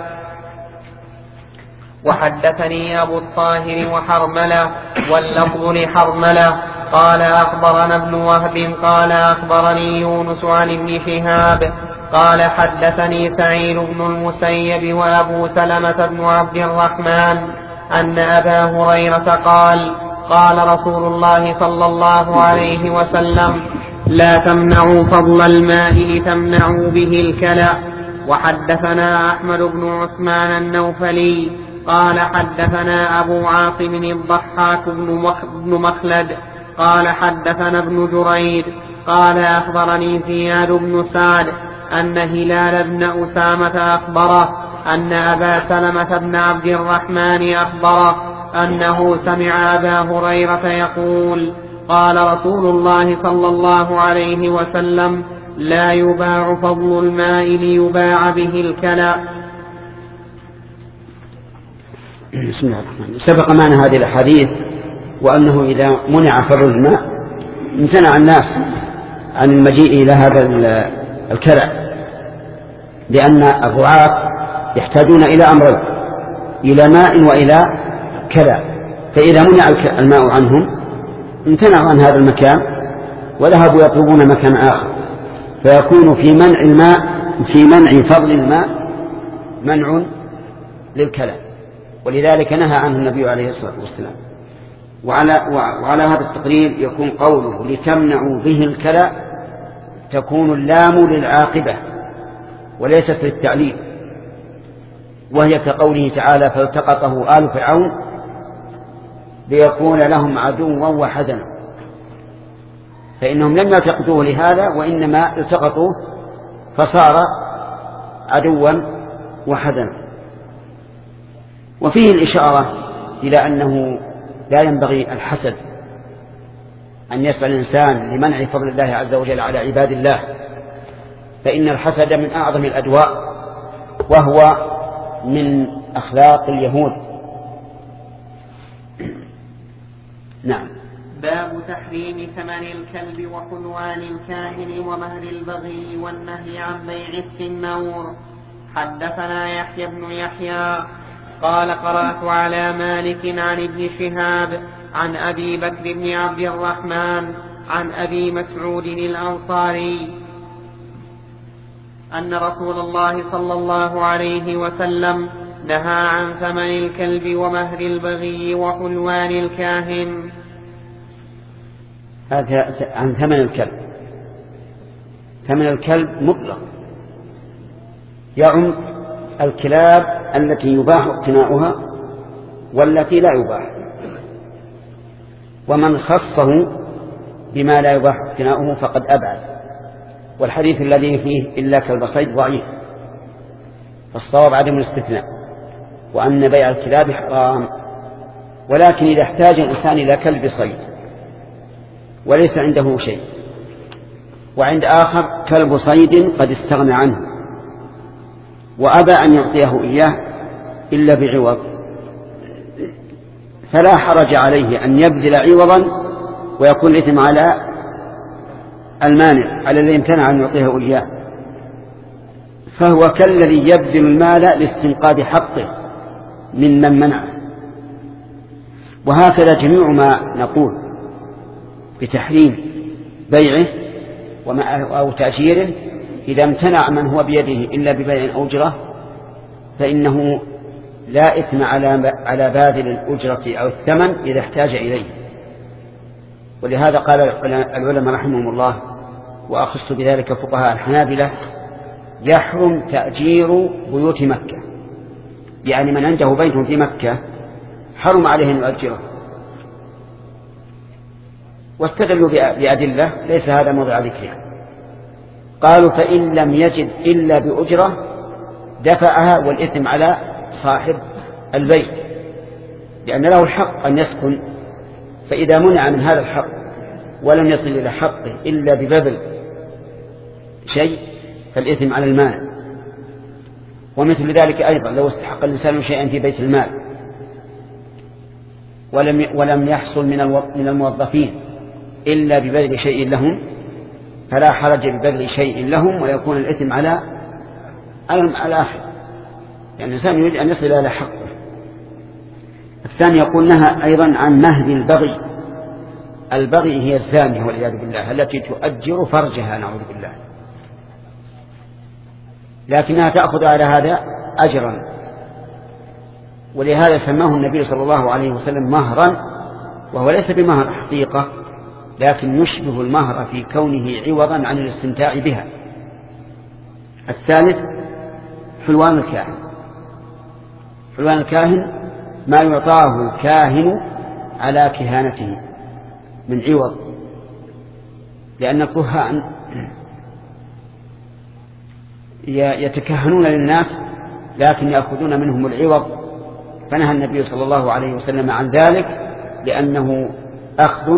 وحدثني أبو الطاهر وحرملة واللفظ لحرملة قال أخبرنا ابن وهب قال أخبرني يونس عن ابن شهاب قال حدثني سعيد بن المسيب وأبو سلمة بن عبد الرحمن أن أبا هريرة قال: قال رسول الله صلى الله عليه وسلم: لا تمنعوا فضل الماء لتمنعوا به الكلى. وحدثنا أحمد بن عثمان النوفلي قال حدثنا أبو عاصم الضحاك بن مخلد قال حدثنا ابن جريد قال أخبرني زياد بن سعد أن هلال بن أسامة أخبره أن أبا سلمة بن عبد الرحمن أخبره أنه سمع أبا هريرة يقول: قال رسول الله صلى الله عليه وسلم: لا يباع فضل الماء ليباع به الكلى. بسم الله الرحمن الرحيم. سبق معنا هذه الأحاديث وأنه إذا منع فضل الماء امتنع الناس عن المجيء إلى هذا الكلع، لأن الرعاة يحتاجون إلى أمرين، إلى ماء وإلى كلع، فإذا منع الماء عنهم امتنعوا عن هذا المكان وذهبوا يطلبون مكان آخر، فيكون في منع الماء في منع فضل الماء منع للكلع، ولذلك نهى عنه النبي عليه الصلاة والسلام. وعلى, وعلى هذا التقرير يكون قوله لتمنعوا به الكلع تكون اللام للعاقبة وليست للتعليل، وهي كقوله تعالى فالتقطه آل فرعون ليكون لهم عدوا وحزنا، فإنهم لم يلتقطوه لهذا وإنما التقطوه فصار عدوا وحزنا. وفيه الإشارة إلى أنه لا ينبغي الحسد أن يسعى الإنسان لمنع فضل الله عز وجل على عباد الله، فإن الحسد من أعظم الأدواء وهو من أخلاق اليهود. نعم. باب تحريم ثمن الكلب وحلوان الكاهن ومهر البغي والنهي عن بيع السنور. حدثنا يحيى بن يحيى قال قرأت على مالك عن ابن شهاب عن أبي بكر بن عبد الرحمن عن أبي مسعود الأنصاري أن رسول الله صلى الله عليه وسلم نهى عن ثمن الكلب ومهر البغي وحلوان الكاهن. هذا عن ثمن الكلب. ثمن الكلب مطلق يعم الكلاب التي يباح اقتناؤها والتي لا يباح، ومن خصه بما لا يباح اقتناؤه فقد أبعد، والحديث الذي فيه إلا كلب صيد ضعيف، فالصواب عدم الاستثناء وأن بيع الكلاب حرام. ولكن إذا احتاج الإنسان إلى كلب صيد وليس عنده شيء وعند آخر كلب صيد قد استغنى عنه وأبى أن يعطيه إياه إلا بعوض، فلا حرج عليه أن يبذل عوضا ويكون الإثم على المانع على الذي امتنع أن يعطيه إياه، فهو كالذي يبذل المال لاستنقاذ حقه من من منعه. وهكذا جميع ما نقول بتحريم بيعه أو تأجيره إذا امتنع من هو بيده إلا ببيع أو أجرة فإنه لا إثم على على باذل الأجرة أو الثمن إذا احتاج إليه. ولهذا قال العلماء رحمهم الله وأخص بذلك فقهاء الحنابلة يحرم تأجير بيوت مكة، يعني من عنده بيت في مكة حرم عليه أن يؤجره، واستدلوا بأدلة ليس هذا موضع ذكرها. قالوا فإن لم يجد إلا بأجرة دفعها والإثم على صاحب البيت لأن له الحق أن يسكن، فإذا منع من هذا الحق ولم يصل إلى حقه إلا ببذل شيء فالإثم على المانع. ومثل ذلك أيضا لو استحق الإنسان شيئا في بيت المال ولم ولم يحصل من الموظفين إلا ببذل شيء لهم فلا حرج ببذل شيء لهم ويكون الإثم على على الآخر، يعني الإنسان يريد أن يصل إلى حقه. الثاني يقول نهى أيضا عن مهد البغي. البغي هي الزانية والعياذ بالله التي تؤجر فرجها نعوذ بالله، لكنها تأخذ على هذا أجرا، ولهذا سماه النبي صلى الله عليه وسلم مهرا، وهو ليس بمهر حقيقة لكن يشبه المهر في كونه عوضا عن الاستمتاع بها. الثالث حلوان الكاهن. حلوان الكاهن ما يعطاه الكاهن على كهانته من عوض، لأن الكهان يتكهنون للناس لكن يأخذون منهم العوض، فنهى النبي صلى الله عليه وسلم عن ذلك لأنه أخذ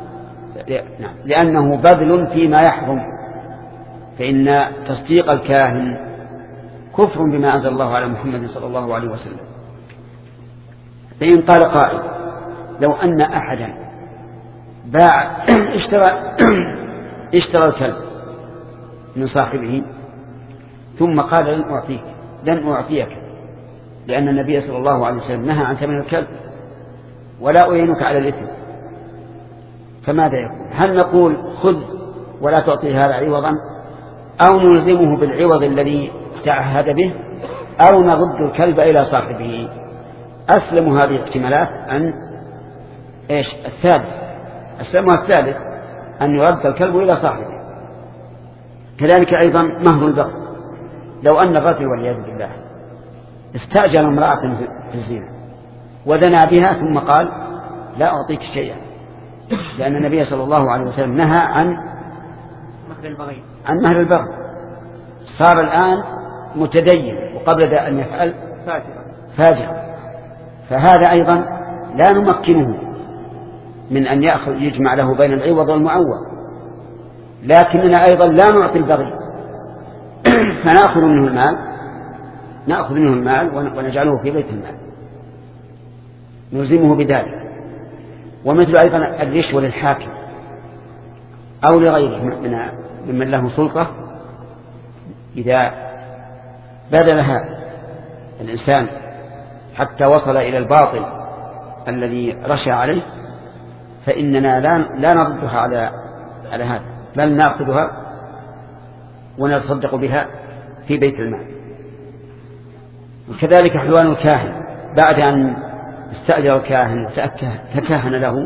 لأنه بذل فيما يحرم، فإن تصديق الكاهن كفر بما أنزل الله على محمد صلى الله عليه وسلم. فإن قال قائل لو أن أحدا باع اشترى اشترى الكلب من صاحبه ثم قال لن أعطيك لن أعطيك لأن النبي صلى الله عليه وسلم نهى عن ثمن الكلب ولا أعينك على الإثم، فماذا يكون؟ هل نقول خذ ولا تعطي هذا عوضا، أو نلزمه بالعوض الذي تعهد به، أو نرد الكلب إلى صاحبه؟ أسلم هذه الاحتمالات أن إيش الثالث أسلمها الثالث أن يرد الكلب إلى صاحبه. كذلك أيضا مهر البغي، لو أن الرجل والعياذ بالله استأجر امرأة في الزنا ودنا بها ثم قال لا أعطيك شيئا، لأن النبي صلى الله عليه وسلم نهى عن مهر البغي عن مهر البغي، صار الآن متدين وقبل ذا أن يفعل فاجر، فهذا أيضا لا نمكنه من أن يأخذ يجمع له بين العوض والمعوض، لكننا أيضا لا نعطي البغي فنأخذ منه المال نأخذ منه المال ونجعله في بيت المال نلزمه بذلك. ومثل أيضا الرشوة للحاكم أو لغيره من ممن له سلطة، إذا بذلها الإنسان حتى وصل إلى الباطل الذي رشى عليه فإننا لا لا نردها على على هذا، بل نأخذها ونتصدق بها في بيت المال. وكذلك حلوان الكاهن بعد أن استأجر الكاهن وتكهن له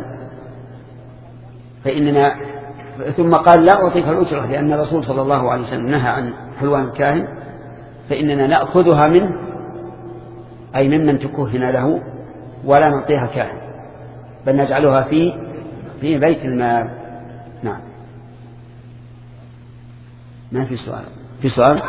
فإننا ثم قال لا أعطيك الأجرة لأن الرسول صلى الله عليه وسلم نهى عن حلوان الكاهن، فإننا نأخذها منه أي ممن تكهن له ولا نعطيها كاهن بل نجعلها في في بيت المال. نعم. ما في سؤال؟ في سؤال؟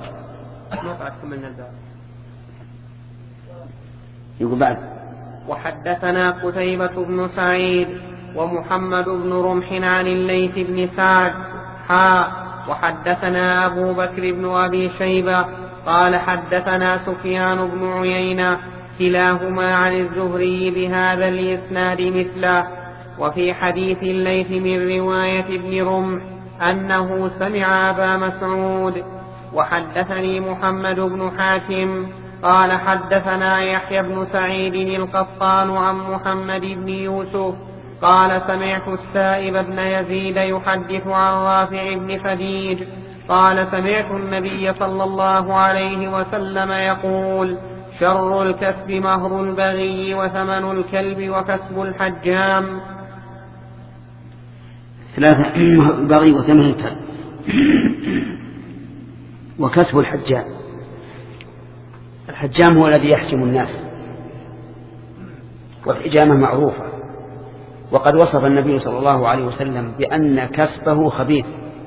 يقول بعد. وحدثنا قتيبة بن سعيد ومحمد بن رمح عن الليث بن سعد حاء وحدثنا أبو بكر بن أبي شيبة قال حدثنا سفيان بن عيينة كلاهما عن الزهري بهذا الإسناد مثله. وفي حديث الليث من رواية ابن رمح أنه سمع أبا مسعود. وحدثني محمد بن حاتم قال حدثنا يحيى بن سعيد القطان عن محمد بن يوسف قال سمعت السائب بن يزيد يحدث عن رافع بن خديج قال سمعت النبي صلى الله عليه وسلم يقول شر الكسب مهر البغي وثمن الكلب وكسب الحجام. ثلاثة: البغي وثمن الكلب وكسب الحجام. الحجام هو الذي يحجم الناس، والحجامة معروفة، وقد وصف النبي صلى الله عليه وسلم بأن كسبه خبيث،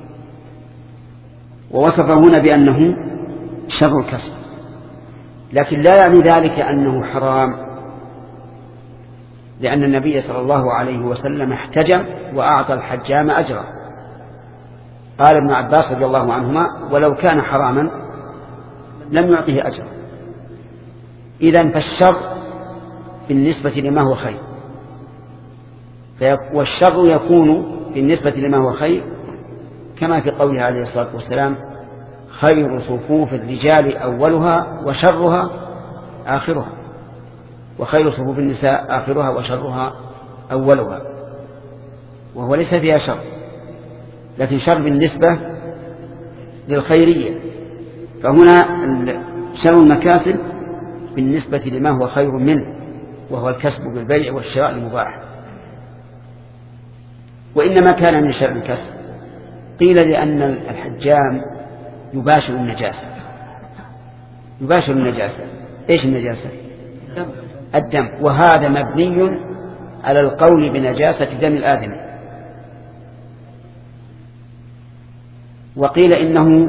ووصفه هنا بأنه شر الكسب، لكن لا يعني ذلك أنه حرام، لأن النبي صلى الله عليه وسلم احتجم وأعطى الحجام أجرا. قال ابن عباس رضي الله عنهما ولو كان حراما لم يعطيه أجرا. إذن فالشر بالنسبة لما هو خير، والشر يكون بالنسبة لما هو خير كما في قوله عليه الصلاة والسلام خير صفوف الرجال أولها وشرها آخرها، وخير صفوف النساء آخرها وشرها أولها، وهو ليس فيها شر، لكن شر بالنسبة للخيرية. فهنا شر المكاسب بالنسبة لما هو خير منه، وهو الكسب بالبيع والشراء المباح. وإنما كان من شر الكسب قيل لأن الحجام يباشر النجاسة يباشر النجاسة إيش النجاسة؟ الدم. الدم، وهذا مبني على القول بنجاسة دم الآدمي. وقيل إنه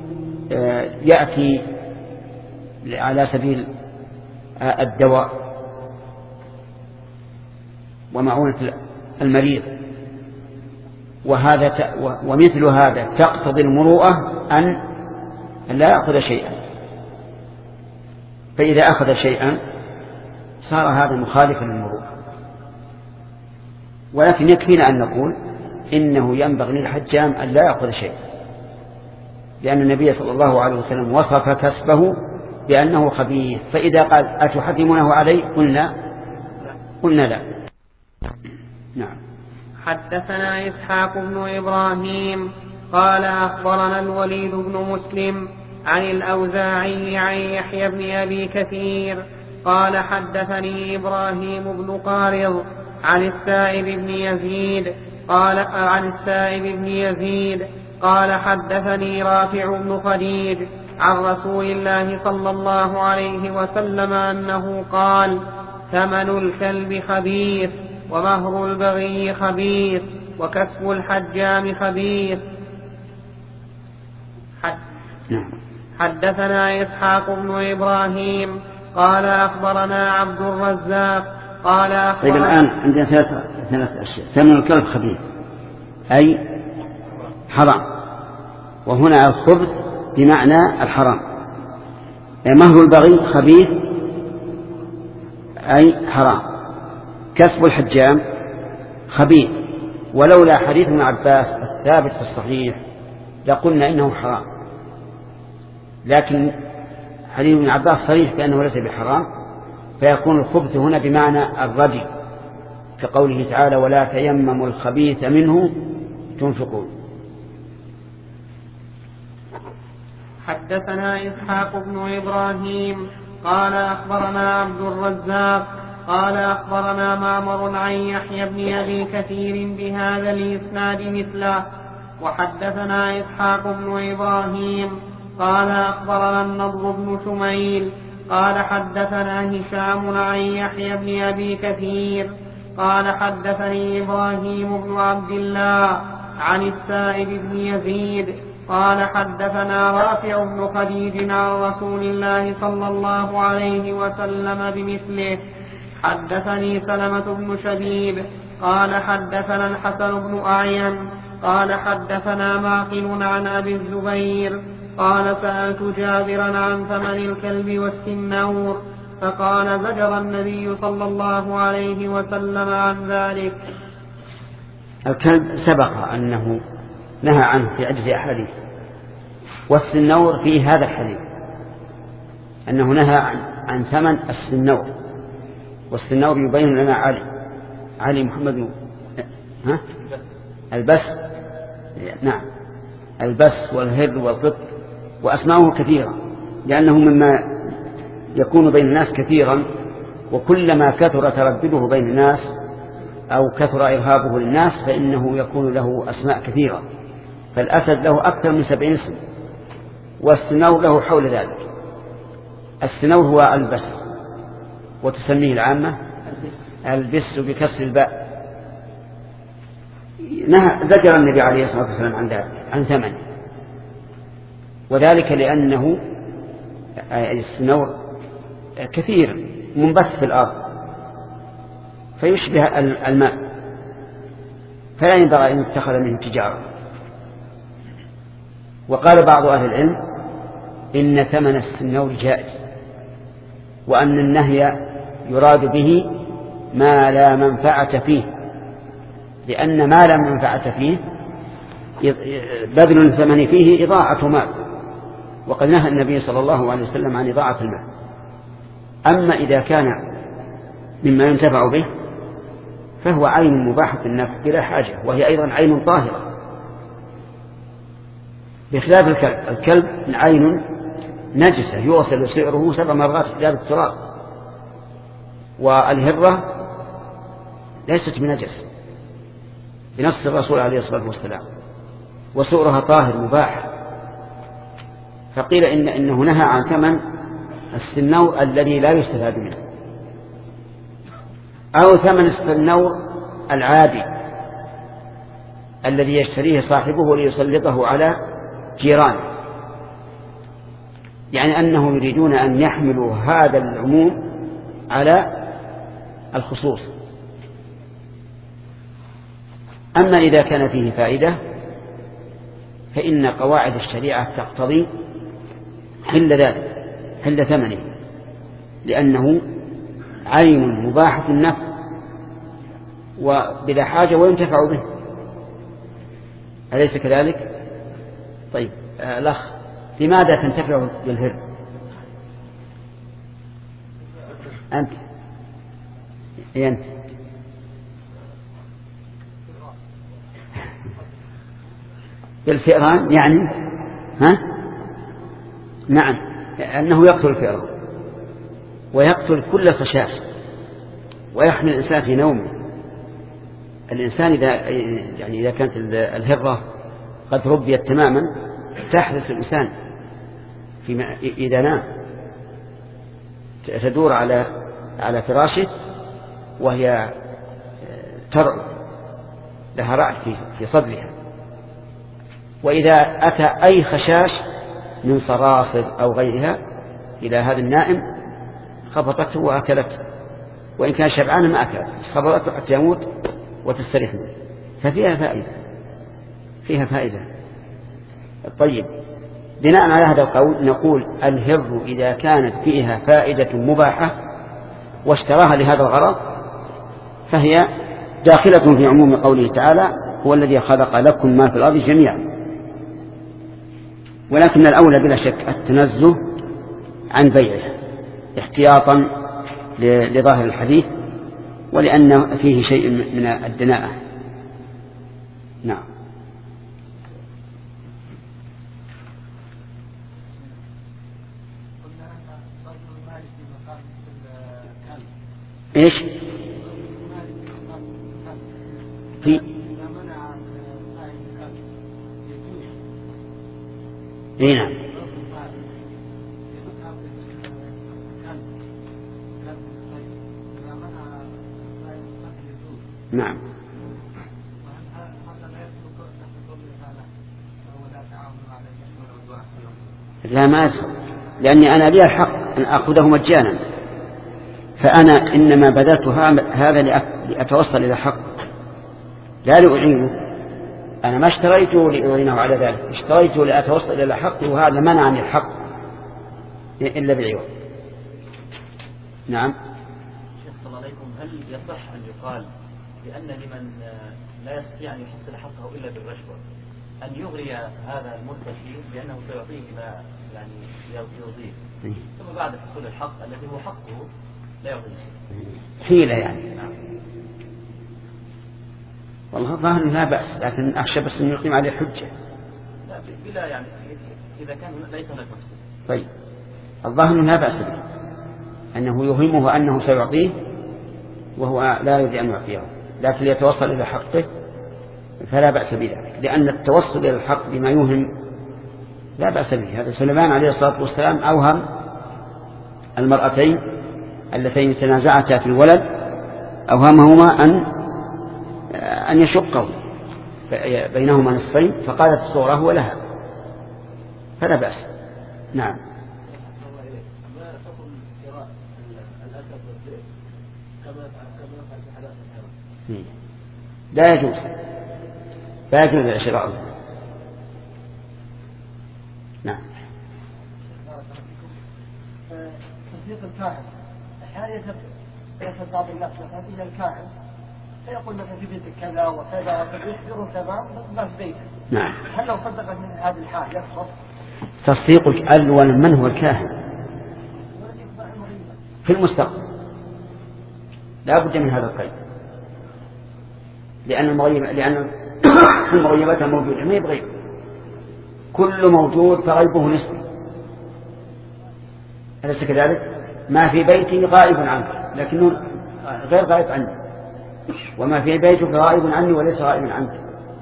يأتي على سبيل الدواء ومعونة المريض، وهذا ومثل هذا تقتضي المروءة أن لا يأخذ شيئا، فإذا أخذ شيئا صار هذا مخالفا للمروءة. ولكن يكفينا أن نقول إنه ينبغي للحجام أن لا يأخذ شيء، لأن النبي صلى الله عليه وسلم وصف كسبه بأنه خبيث، فإذا قال أتحرمونه عليه قلنا قلنا لا. نعم. حدثنا إسحاق بن إبراهيم قال أخبرنا الوليد بن مسلم عن الأوزاعي عن يحيى بن أبي كثير قال حدثني إبراهيم بن قارض عن السائب بن يزيد قال عن السائب بن يزيد قال حدثني رافع بن خديج عن رسول الله صلى الله عليه وسلم أنه قال: ثمن الكلب خبيث، ومهر البغي خبيث، وكسب الحجام خبيث. حد حدثنا إسحاق بن إبراهيم قال أخبرنا عبد الرزاق قال أخبرنا. طيب الآن عندنا ثلاث ثلاث أشياء. ثمن الكلب خبيث أي حرام، وهنا الخبث بمعنى الحرام. مهر البغي خبيث أي حرام. كسب الحجام خبيث، ولولا حديث ابن عباس الثابت في الصحيح لقلنا إنه حرام، لكن حديث ابن عباس صريح بأنه ليس بحرام، فيكون الخبث هنا بمعنى الردي، كقوله تعالى: ولا تيمموا الخبيث منه تنفقون. حدثنا إسحاق بن إبراهيم قال أخبرنا عبد الرزاق قال أخبرنا معمر عن يحيى بن أبي كثير بهذا الإسناد مثله. وحدثنا إسحاق بن إبراهيم قال أخبرنا النضر بن شميل قال حدثنا هشام عن يحيى بن أبي كثير قال حدثني إبراهيم بن عبد الله عن السائب بن يزيد قال حدثنا رافع بن خديج عن رسول الله صلى الله عليه وسلم بمثله. حدثني سلمة بن شبيب قال حدثنا الحسن بن أعين قال حدثنا معقل عن أبي الزبير قال: سألت جابرا عن ثمن الكلب والسنور، فقال: زجر النبي صلى الله عليه وسلم عن ذلك. الكلب سبق أنه نهى عنه في عدة أحاديث، والسنور في هذا الحديث أنه نهى عن, عن ثمن السنور. والسنور يبين لنا علي علي محمد ها؟ البس، نعم، البس والهر والقط، وأسماؤه كثيرة، لأنه مما يكون بين الناس كثيرا، وكلما كثر تردده بين الناس أو كثر إرهابه للناس فإنه يكون له أسماء كثيرة. فالأسد له أكثر من سبعين اسم، والسنور له حول ذلك. السنور هو البس، وتسميه العامة البس بكسر الباء. زجر النبي عليه الصلاة والسلام عن ذلك، عن ثمنه، وذلك لأنه السنور كثير منبث في الأرض فيشبه الماء، فلا ينبغي أن يتخذ منه تجارة. وقال بعض أهل العلم إن ثمن السنور جائز، وأن النهي يراد به ما لا منفعة فيه، لأن ما لا منفعة فيه بذل الثمن فيه إضاعة مال، وقد نهى النبي صلى الله عليه وسلم عن إضاعة المال. أما إذا كان مما ينتفع به فهو عين مباحة النفع بلا حاجة، وهي أيضا عين طاهرة، بخلاف الكلب. الكلب عين نجسة يوصل سعره سبع مرات إلى التراب، والهرة ليست بنجس بنص الرسول عليه الصلاة والسلام، وسعرها طاهر مباح. فقيل إن إنه نهى عن ثمن السنور الذي لا يستفاد منه، أو ثمن السنور العادي الذي يشتريه صاحبه ليسلطه على جيرانه، يعني أنه يريدون أن يحملوا هذا العموم على الخصوص. أما إذا كان فيه فائدة فإن قواعد الشريعة تقتضي حل ذلك، حل ثمنه، لأنه عين مباحة النفع وبلا حاجة وينتفع به، أليس كذلك؟ طيب آه الأخ، لماذا تنتفع بالهر؟ أنت إيه أنت بالفئران يعني ها؟ نعم، أنه يقتل الفئران ويقتل كل خشاش ويحمي الإنسان في نومه. الإنسان إذا يعني إذا كانت الهرة قد ربيت تماما تحرس الإنسان في إذا نام، تدور على على فراشه وهي ترعى لها رعد في صدرها، وإذا أتى أي خشاش من صراصر أو غيرها إلى هذا النائم خبطته وأكلته، وإن كان شبعانا ما أكلته، خبطته حتى يموت وتستريح منه. ففيها فائدة، فيها فائدة. طيب، بناء على هذا القول نقول الهر إذا كانت فيها فائدة مباحة واشتراها لهذا الغرض فهي داخلة في عموم قوله تعالى هو الذي خلق لكم ما في الأرض جميعا. ولكن الأولى بلا شك التنزه عن بيعه احتياطا لظاهر الحديث ولأن فيه شيء من الدناءة. نعم. ايش في اي نعم نعم لا ما أدخل، لأني أنا لي الحق أن أخذه مجانا، فأنا إنما بذلت هذا لأتوصل إلى الحق لا لأعينه. أنا ما اشتريته لأعينه على ذلك، اشتريته لأتوصل إلى الحق، وهذا منع عن الحق إلا بالعوض. نعم. شيخ صلى الله عليكم، هل يصح أن يقال بأن لمن لا يستطيع أن يحصل حقه إلا بالرشوة أن يغري هذا المرتشي بأنه سيعطيه ما يعني يرضيه، ثم بعد حصول الحق الذي هو حقه لا يعطيه حيلة يعني؟ نعم. والله ظاهر لا بأس، لكن أخشى بس أن يقيم عليه حجة. لا بلا يعني إذا كان ليس هناك مفسد. طيب، الظاهر لا بأس به أنه يوهمه أنه سيعطيه وهو لا يريد أن يعطيه، لكن ليتوصل إلى حقه فلا بأس بذلك، لأن التوصل إلى الحق بما يوهم لا بأس به. هذا سليمان عليه الصلاة والسلام أوهم المرأتين اللتين تنازعتا في الولد، أوهمهما أن أن يشقوا بينهما نصفين، فقالت الصغرى هو لها، فلا بأس. نعم. لا يجوز، لا يجوز شراؤه. نعم. تصديق الكاهن أحيانا يذهب بعض الناس مثلا إلى الكاهن فيقول مثلا في بيتك كذا وكذا ويخبره تمام ما في بيته. نعم. هل لو صدقت من هذه الحال يكفر؟ تصديقك أول من هو الكاهن في المستقبل لا بد من هذا القيد، لأن المغيب لأن المغيبات الموجودة ما يبغي، كل موجود فغيبه نسبي، أليس كذلك؟ ما في بيتي غائب عنك لكنه غير غائب عني، وما في بيتك غائب عني وليس غائب عنك.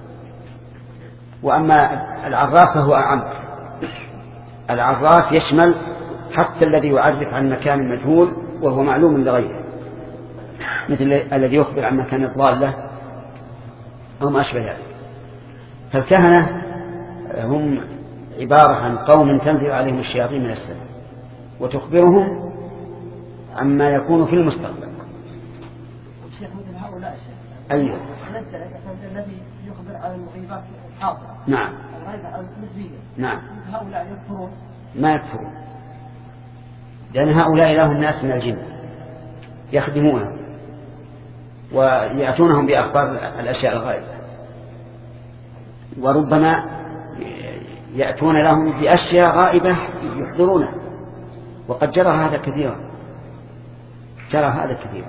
وأما العراف فهو أعم، العراف يشمل حتى الذي يعرف عن مكان مجهول وهو معلوم لغيره، مثل الذي يخبر عن مكان الضالة أو ما أشبه ذلك. فالكهنة هم عبارة عن قوم تنزل عليهم الشياطين من السماء وتخبرهم عما يكون في المستقبل. الشيخ مثل هؤلاء الشيخ أيوه الذي يخبر عن المغيبات الحاضرة. نعم. الغيبة النسبية. نعم. هؤلاء يكفرون؟ ما يكفرون، لأن هؤلاء لهم ناس من الجن يخدمونه، ويأتونهم بأخبار الأشياء الغائبة، وربما يأتون لهم بأشياء غائبة يحضرونها، وقد جرى هذا كثيرا، جرى هذا كثيرا.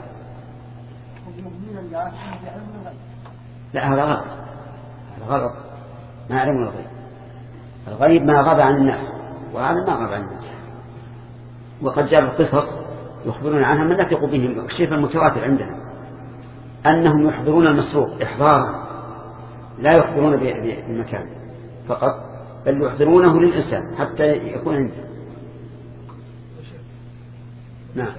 لا هذا غلط، هذا غلط، ما يعلمون الغيب. الغيب ما غاب عن الناس، وهذا ما غاب عن الناس. وقد جاء القصص يخبرون عنها من نثق بهم. الشيء المتواتر عندنا أنهم يحضرون المسروق إحضارا، لا يحضرون بالمكان فقط، بل يحضرونه للإنسان حتى يكون عنده. نعم.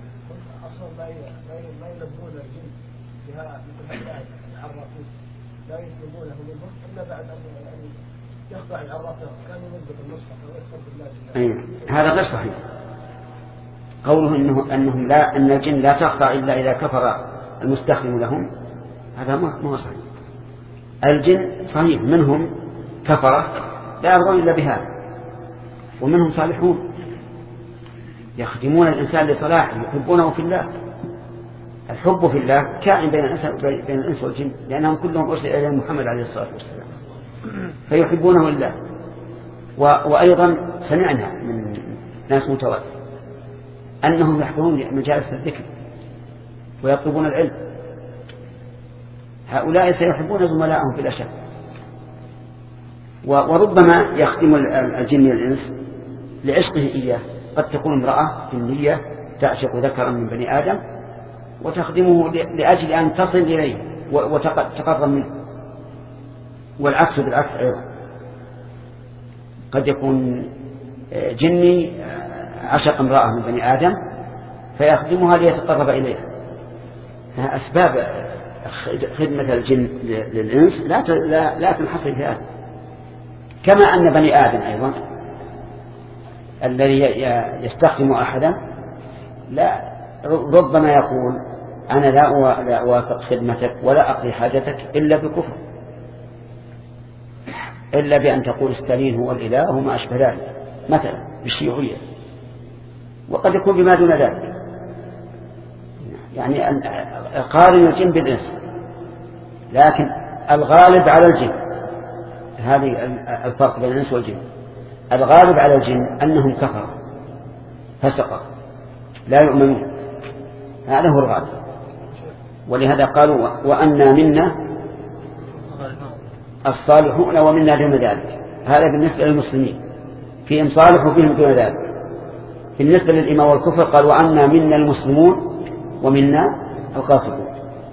ما يلبون الجن بها العرافين، لا يطلبونه منهم إلا بعد أن يخضع العرافين، كان ينزل المصحف ويصرف الله. هذا غير صحيح. قوله إنه أنهم لا أن الجن لا تخضع إلا إذا كفر المستخدم لهم، هذا ما هو صحيح. الجن صحيح منهم كفرة لا يرضون إلا بهذا، ومنهم صالحون يخدمون الإنسان لصلاحه، يحبونه في الله. الحب في الله كائن بين الإنس والجن، لأنهم كلهم أرسل إلى محمد عليه الصلاة والسلام، فيحبونه لله. وأيضا سمعنا من ناس متواتر أنهم يحضرون مجالس الذكر ويطلبون العلم. هؤلاء سيحبون زملائهم بلا شك. وربما يخدم الجن الإنس لعشقه إياه. قد تكون امرأة جنية تعشق ذكرا من بني آدم وتخدمه لأجل أن تصل إليه وتقرب منه، والعكس بالعكس أيضا. قد يكون جني عشق امرأة من بني آدم فيخدمها ليتقرب إليها. أسباب خدمة الجن للإنس لا لا لا تنحصر في هذا. كما أن بني آدم أيضا الذي يستخدم أحدا لا ربما يقول أنا لا أوافق خدمتك ولا أقضي حاجتك إلا بكفر، إلا بأن تقول ستالين هو الإله وما أشبه ذلك مثلا بالشيوعية. وقد يكون بما دون ذلك، يعني أن قارن الجن بالإنس، لكن الغالب على الجن، هذه الفرق بين الإنس والجن، الغالب على الجن أنهم كفروا فسقوا لا يؤمنون، هذا هو الغالب. ولهذا قالوا وأنا منا الصالحون ومنا دون ذلك. هذا بالنسبة للمسلمين، فيهم صالح وفيهم دون ذلك. بالنسبة للإيمان والكفر قال وأنا منا المسلمون ومنا القاسطون.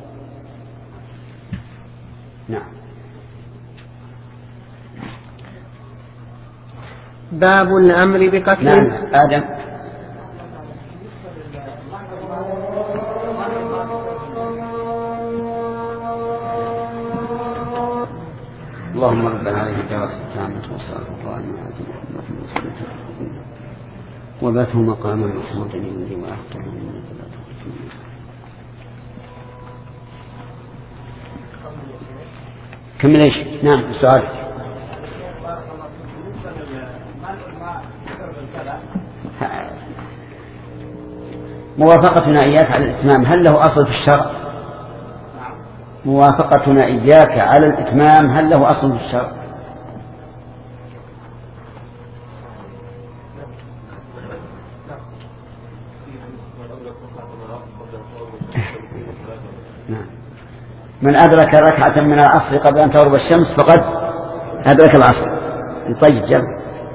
نعم. باب الأمر بقتل. نعم. آدم. اللهم ربنا عليك الدعوة التامة والصلاة القائمة وباته مقاما محمودا يمضي وأحكم كمل ايش؟ نعم السؤال. موافقتنا إياك على الإتمام هل له أصل في الشرع؟ موافقتنا إياك على الإتمام هل له أصل في الشرع؟ من أدرك ركعة من العصر قبل أن تغرب الشمس فقد أدرك العصر. طيب جل.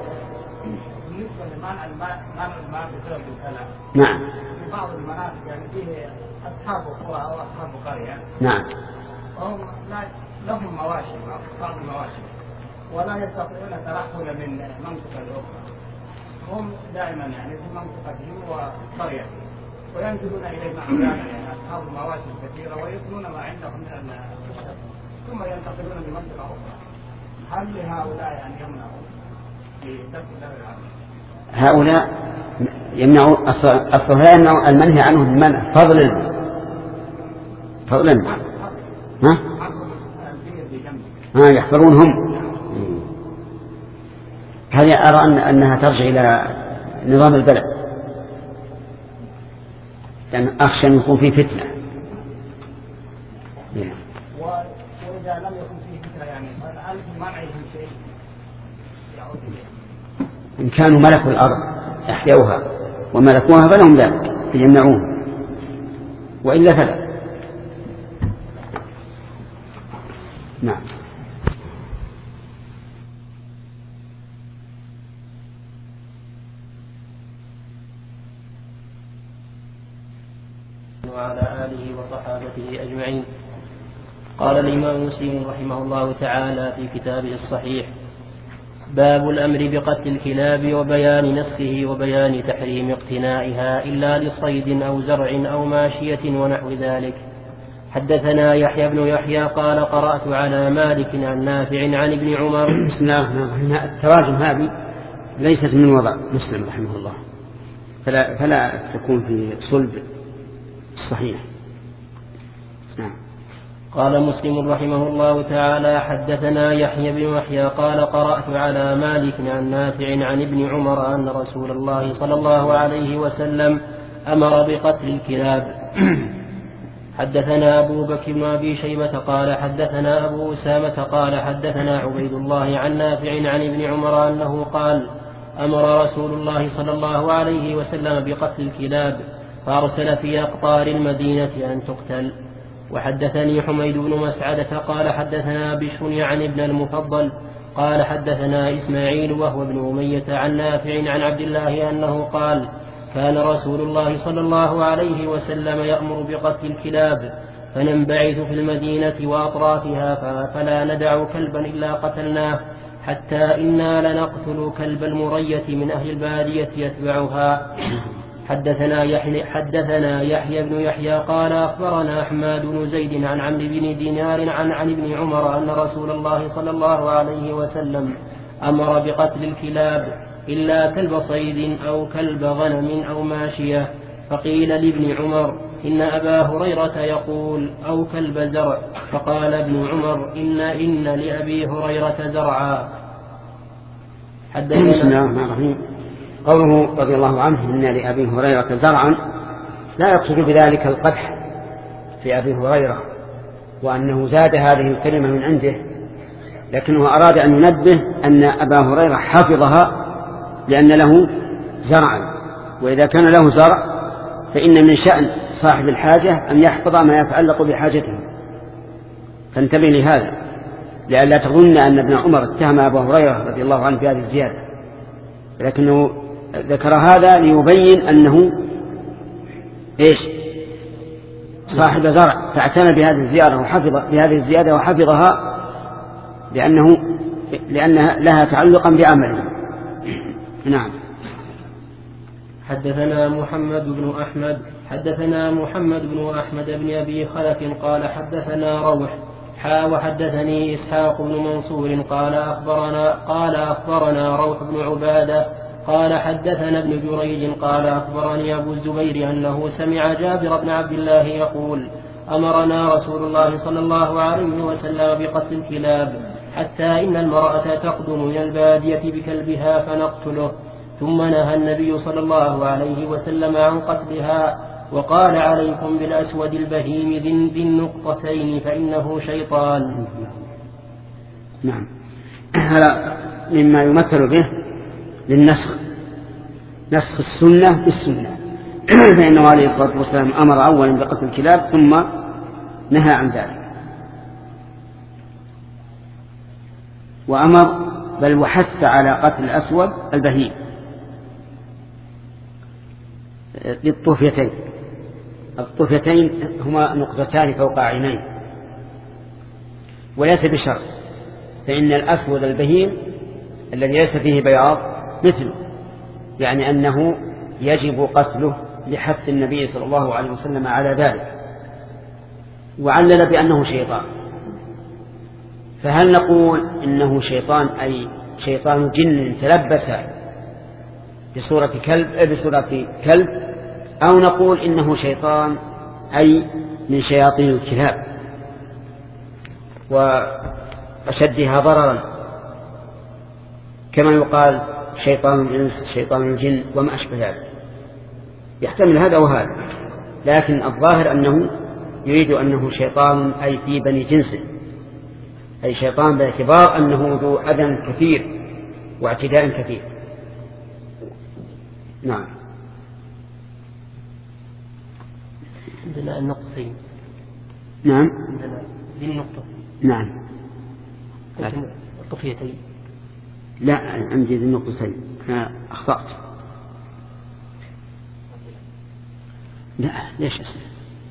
نعم. بعض المناطق يعني فيه أصحاب قرى أو أصحاب قرية. نعم. وهم لهم مواشي بعض المواشي ولا يستطيعون الترحل من منطقة أخرى. هم دائما يعني في منطقتهم وقريتهم وينزلون إليه مع يعني أصحاب المواشي الكثيرة ويكونون ما عندهم من الخشب ثم ينتقلون لمنطقة أخرى. هل لهؤلاء يعني يمنعون في دفع العمل؟ هؤلاء يمنعوا أصلا يمنعوا المنهي عنه المنع فضلا فضلا ها ها يحفرونهم. هذه أرى أن أنها ترجع إلى نظام البلد، لأن أخشى أن يكون في فتنة إن كانوا ملكوا الأرض أحيوها وملكوها فلهم ذلك يمنعوه، وإلا فلا. نعم. وعلى آله وصحابته أجمعين. قال الإمام مسلم رحمه الله تعالى في كتابه الصحيح: باب الأمر بقتل الكلاب وبيان نسخه وبيان تحريم اقتنائها إلا لصيد أو زرع أو ماشية ونحو ذلك. حدثنا يحيى بن يحيى قال قرأت على مالك عن نافع عن ابن عمر. بسم الله الرحمن الرحيم. التراجم هذه ليست من وضع مسلم رحمه الله، فلا, فلا تكون في صلب الصحيح. نعم. قال مسلم رحمه الله تعالى: حدثنا يحيى بن يحيى قال قرأت على مالك عن نافع عن ابن عمر أن رسول الله صلى الله عليه وسلم أمر بقتل الكلاب. حدثنا أبو بكر بن أبي شيبة قال حدثنا أبو أسامة قال حدثنا عبيد الله عن نافع عن ابن عمر أنه قال: أمر رسول الله صلى الله عليه وسلم بقتل الكلاب فأرسل في أقطار المدينة أن تقتل. وحدثني حميد بن مسعدة قال حدثنا بشر عن ابن المفضل قال حدثنا إسماعيل وهو ابن أمية عن نافع عن عبد الله أنه قال: كان رسول الله صلى الله عليه وسلم يأمر بقتل الكلاب فننبعث في المدينة وأطرافها فلا ندع كلبا إلا قتلناه، حتى إنا لنقتل كلب المرية من أهل البادية يتبعها. حدثنا يحيى, حدثنا يحيى بن يحيى قال أخبرنا أحمد بن زيد عن عمرو بن دينار عن, عن ابن عمر أن رسول الله صلى الله عليه وسلم أمر بقتل الكلاب إلا كلب صيد أو كلب غنم أو ماشية. فقيل لابن عمر: إن أبا هريرة يقول أو كلب زرع. فقال ابن عمر: إن إن لأبي هريرة زرعا. حدثنا قوله رضي الله عنه إن لأبي هريرة زرعا لا يقصد بذلك القدح في أبي هريرة وأنه زاد هذه الكلمة من عنده، لكنه أراد أن ينبه أن أبا هريرة حفظها لأن له زرعا، وإذا كان له زرع فإن من شأن صاحب الحاجة أن يحفظ ما يتعلق بحاجته. فانتبه لهذا لئلا تظن أن ابن عمر اتهم أبا هريرة رضي الله عنه بهذه الزيادة، لكنه ذكر هذا ليبين أنه إيش صاحب زرع فاعتنى بهذه الزيادة وحفظ بهذه الزيادة وحفظها لأنه لأنها لها تعلقا بعمله. نعم. حدثنا محمد بن أحمد حدثنا محمد بن أحمد بن أبي خلف قال حدثنا روح حا وحدثني إسحاق بن منصور قال أخبرنا قال أخبرنا روح بن عبادة قال حدثنا ابن جريج قال أخبرني أبو الزبير أنه سمع جابر بن عبد الله يقول: أمرنا رسول الله صلى الله عليه وسلم بقتل الكلاب حتى إن المرأة تقدم من البادية بكلبها فنقتله، ثم نهى النبي صلى الله عليه وسلم عن قتلها وقال: عليكم بالأسود البهيم ذي النقطتين فإنه شيطان. نعم. هذا مما يمثل به للنسخ، نسخ السنة بالسنة، فإنه عليه الصلاة والسلام أمر أولا بقتل الكلاب ثم نهى عن ذلك، وأمر بل وحث على قتل الأسود البهيم للطوفيتين. الطوفيتين هما نقطتان فوق عينين، وليس بشرط، فإن الأسود البهيم الذي ليس فيه بياض مثله، يعني أنه يجب قتله لحث النبي صلى الله عليه وسلم على ذلك، وعلل بأنه شيطان. فهل نقول إنه شيطان أي شيطان جن تلبس بصورة كلب بصورة كلب، أو نقول إنه شيطان أي من شياطين الكلاب وأشدها ضررا، كما يقال شيطان الإنس شيطان الجن وما أشبه ذلك، يحتمل هذا وهذا، لكن الظاهر أنه يريد أنه شيطان أي في بني جنسه، أي شيطان باعتبار أنه ذو أذى كثير واعتداء كثير. نعم. عندنا النقطتين. نعم. عندنا ذي النقطة. نعم. الطفيتين. لا عندي ذي النقطتين، أنا أخطأت. لا ليش أسمع؟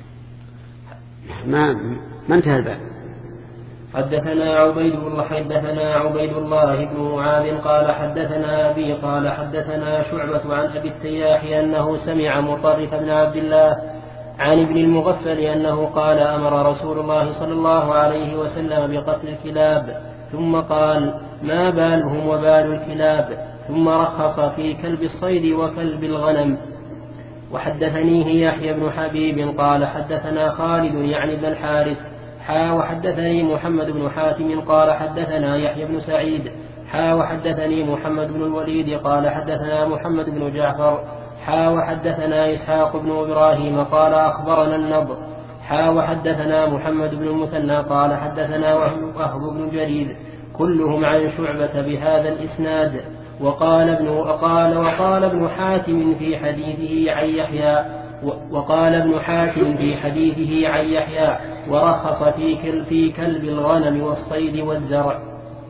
ما ما انتهى الباب. حدثنا عبيد الله حدثنا عبيد الله بن معاذ قال حدثنا أبي قال حدثنا شعبة عن أبي التياح أنه سمع مطرف بن عبد الله عن ابن المغفل أنه قال أمر رسول الله صلى الله عليه وسلم بقتل الكلاب، ثم قال ما بالهم وبال الكلاب، ثم رخص في كلب الصيد وكلب الغنم. وحدثنيه يحيى بن حبيب قال حدثنا خالد يعني بن الحارث حا وحدثني محمد بن حاتم قال حدثنا يحيى بن سعيد حا وحدثني محمد بن الوليد قال حدثنا محمد بن جعفر حا وحدثنا إسحاق بن إبراهيم قال أخبرنا النضر حا وحدثنا محمد بن المثنى قال حدثنا وهب بن جرير كلهم عن شعبة بهذا الإسناد. وقال ابن وقال وقال ابن حاتم في حديثه عن يحيى وقال ابن حاتم في حديثه عن يحيى ورخص في في كلب الغنم والصيد والزرع.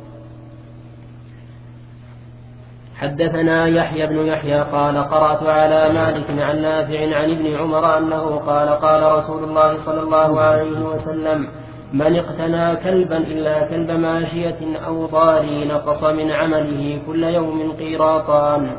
حدثنا يحيى بن يحيى قال قرأت على مالك عن نافع عن ابن عمر أنه قال قال رسول الله صلى الله عليه وسلم من اقتنى كلبا إلا كلب ماشية أو ضاري نقص من عمله كل يوم قيراطان.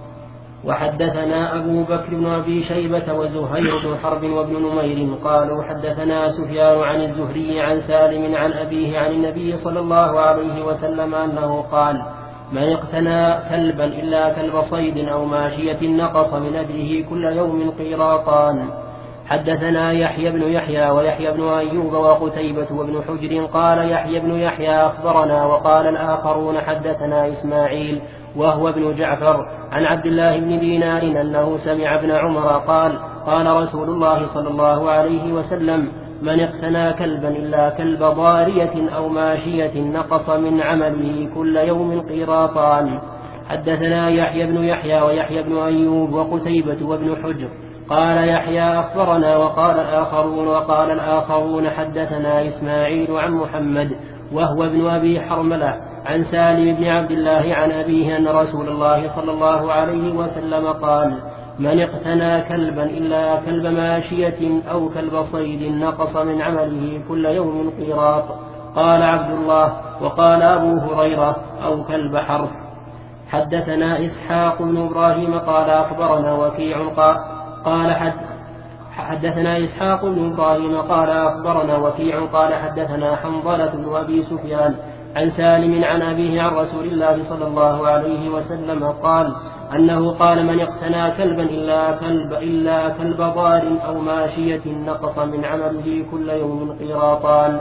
وحدثنا أبو بكر بن أبي شيبة وزهير بن حرب وابن نمير قالوا حدثنا سفيان عن الزهري عن سالم عن أبيه عن النبي صلى الله عليه وسلم أنه قال من اقتنى كلبا إلا كلب صيد أو ماشية نقص من أجره كل يوم قيراطان. حدثنا يحيى بن يحيى ويحيى بن أيوب وقتيبة وابن حجر قال يحيى بن يحيى أخبرنا وقال الآخرون حدثنا إسماعيل وهو ابن جعفر عن عبد الله بن دينار أنه سمع ابن عمر قال قال رسول الله صلى الله عليه وسلم من اقتنى كلبا إلا كلب ضارية أو ماشية نقص من عمله كل يوم قيراطان. حدثنا يحيى بن يحيى ويحيى بن أيوب وقتيبة وابن حجر قال يحيى أخبرنا وقال الآخرون وقال الآخرون حدثنا إسماعيل عن محمد وهو ابن أبي حرملة عن سالم بن عبد الله عن أبيه أن رسول الله صلى الله عليه وسلم قال من اقتنى كلبا إلا كلب ماشية أو كلب صيد نقص من عمله كل يوم قيراط. قال عبد الله وقال أبو هريرة أو كلب حرث. حدثنا إسحاق بن إبراهيم قال أخبرنا وكيع قال حد حدثنا إسحاق بن إبراهيم قال أخبرنا وكيع قال حدثنا حنظلة بن أبي سفيان عن سالم عن أبيه عن رسول الله صلى الله عليه وسلم قال أنه قال من اقتنى كلبا إلا كلب إلا كلب ضار أو ماشية نقص من عمله كل يوم قيراطان.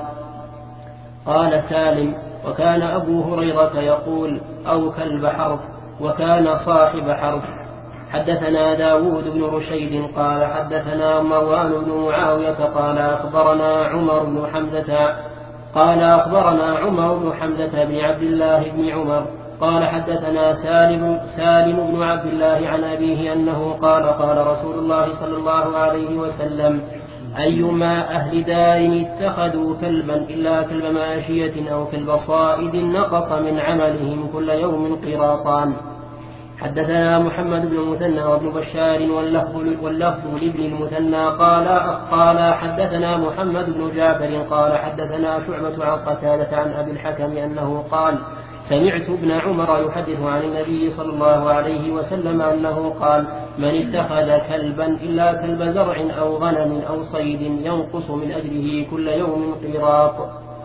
قال سالم وكان أبو هريرة يقول أو كلب حرث وكان صاحب حرث. حدثنا داود بن رشيد قال حدثنا مروان بن معاوية قال أخبرنا عمر بن حمزة قال أخبرنا عمر بن حمزة بن عبد الله بن عمر قال حدثنا سالم سالم بن عبد الله عن أبيه أنه قال قال رسول الله صلى الله عليه وسلم أيما أهل دار اتخذوا كلبا إلا كلب ماشية أو كلب صائد نقص من عملهم كل يوم قيراطان. حدثنا محمد بن المثنى وابن بشار واللفظ لابن المثنى قال قال حدثنا محمد بن جعفر قال حدثنا شعبة عن قتادة عن أبي الحكم أنه قال سمعت ابن عمر يحدث عن النبي صلى الله عليه وسلم أنه قال من اتخذ كلبا إلا كلب زرع أو غنم أو صيد ينقص من أجره كل يوم قيراط.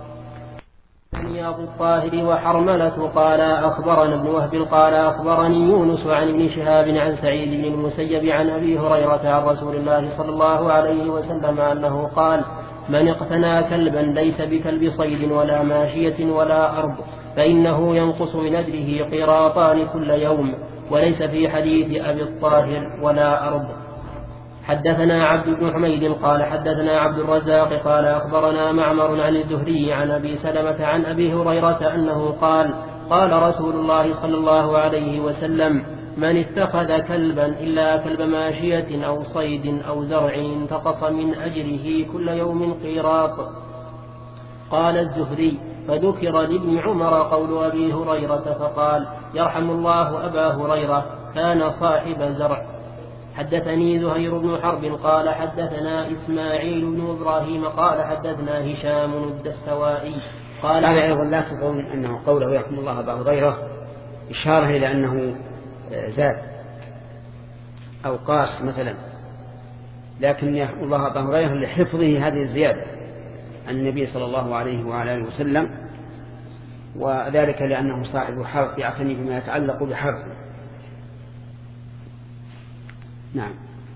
أبو الطاهر وحرملة قال أخبرنا ابن وهب قال أخبرني يونس عن ابن شهاب عن سعيد بن المسيب عن أبي هريرة عن رسول الله صلى الله عليه وسلم أنه قال من اقتنى كلبا ليس بكلب صيد ولا ماشية ولا أرض فإنه ينقص من أجره قيراطان كل يوم. وليس في حديث أبي الطاهر ولا أرض. حدثنا عبد بن حميد قال حدثنا عبد الرزاق قال أخبرنا معمر عن الزهري عن أبي سلمة عن أبي هريرة أنه قال قال رسول الله صلى الله عليه وسلم من اتخذ كلبا إلا كلب ماشية أو صيد أو زرع انتقص من أجره كل يوم قيراط. قال الزهري فذكر لابن عمر قول أبي هريرة فقال يرحم الله أبا هريرة كان صاحب زرع. حدثني زهير بن حرب قال حدثنا إسماعيل بن إبراهيم قال حدثنا هشام الدستوائي قال هذا أيضا لا تظن أنه قوله يرحم الله أبا هريرة إشارة إلى أنه زاد أو قاس مثلا، لكن يرحم الله أبا هريرة لحفظه هذه الزيادة عن النبي صلى الله عليه وعلى آله وسلم، وذلك لأنه صاحب حرف يعتني بما يتعلق بحرف. نعم.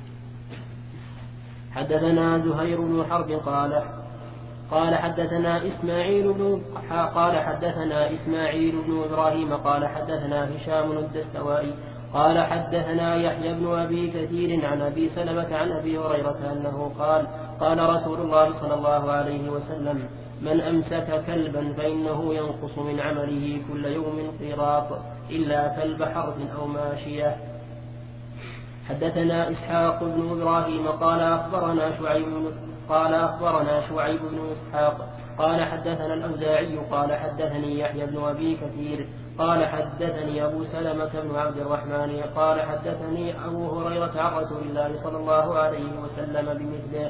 حدثنا زهير بن حرب قال قال حدثنا إسماعيل بن قال حدثنا إسماعيل بن إبراهيم قال حدثنا هشام الدستوائي قال حدثنا يحيى بن أبي كثير عن أبي سلمة عن أبي هريرة أنه قال قال رسول الله صلى الله عليه وسلم من أمسك كلبا فإنه ينقص من عمله كل يوم قيراط إلا كلب حرث أو ماشية. حدثنا إسحاق بن إبراهيم قال أخبرنا شعيب قال أخبرنا شعيب بن إسحاق قال حدثنا الأوزاعي قال حدثني يحيى بن أبي كثير قال حدثني أبو سلمة بن عبد الرحمن قال حدثني أبو هريرة عن رسول الله صلى الله عليه وسلم بمثله.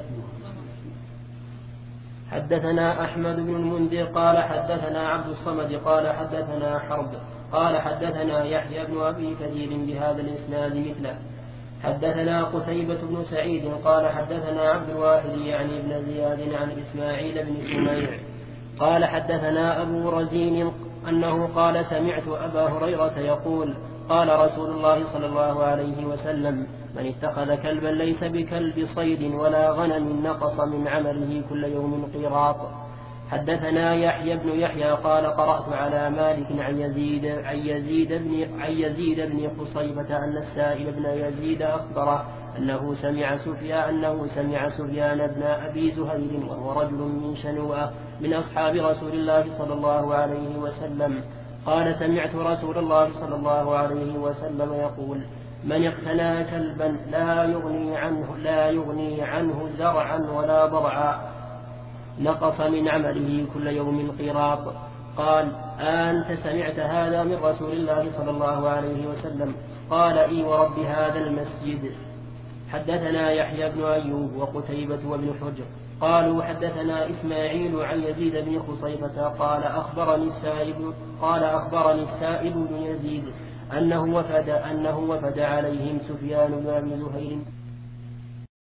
حدثنا أحمد بن المنذر قال حدثنا عبد الصمد قال حدثنا حرب قال حدثنا يحيى بن أبي كثير بهذا الإسناد مثله. حدثنا قتيبة بن سعيد قال حدثنا عبد الواحد يعني ابن زياد عن إسماعيل بن سميع قال حدثنا أبو رزين أنه قال سمعت أبا هريرة يقول قال رسول الله صلى الله عليه وسلم من اتخذ كلبا ليس بكلب صيد ولا غنم نقص من عمله كل يوم قيراط. حدثنا يحيى بن يحيى قال قرأت على مالك عن يزيد عن يزيد بن عن يزيد بن خصيبة أن السائب بن يزيد أخبره أنه سمع سفيان أنه سمع سفيان بن أبي زهير وهو رجل من شنوءة من أصحاب رسول الله صلى الله عليه وسلم قال سمعت رسول الله صلى الله عليه وسلم يقول من اقتنى كلبا لا يغني عنه لا يغني عنه زرعا ولا ضرعا نقص من عمله كل يوم قيراط. قال أنت سمعت هذا من رسول الله صلى الله عليه وسلم؟ قال إي ورب هذا المسجد. حدثنا يحيى بن أيوب وقتيبة وابن حجر قالوا حدثنا إسماعيل عن يزيد بن خصيبة قال أخبرني السائب قال أخبرني السائب بن يزيد أنه وفد أنه وفد عليهم سفيان بن أبي زهير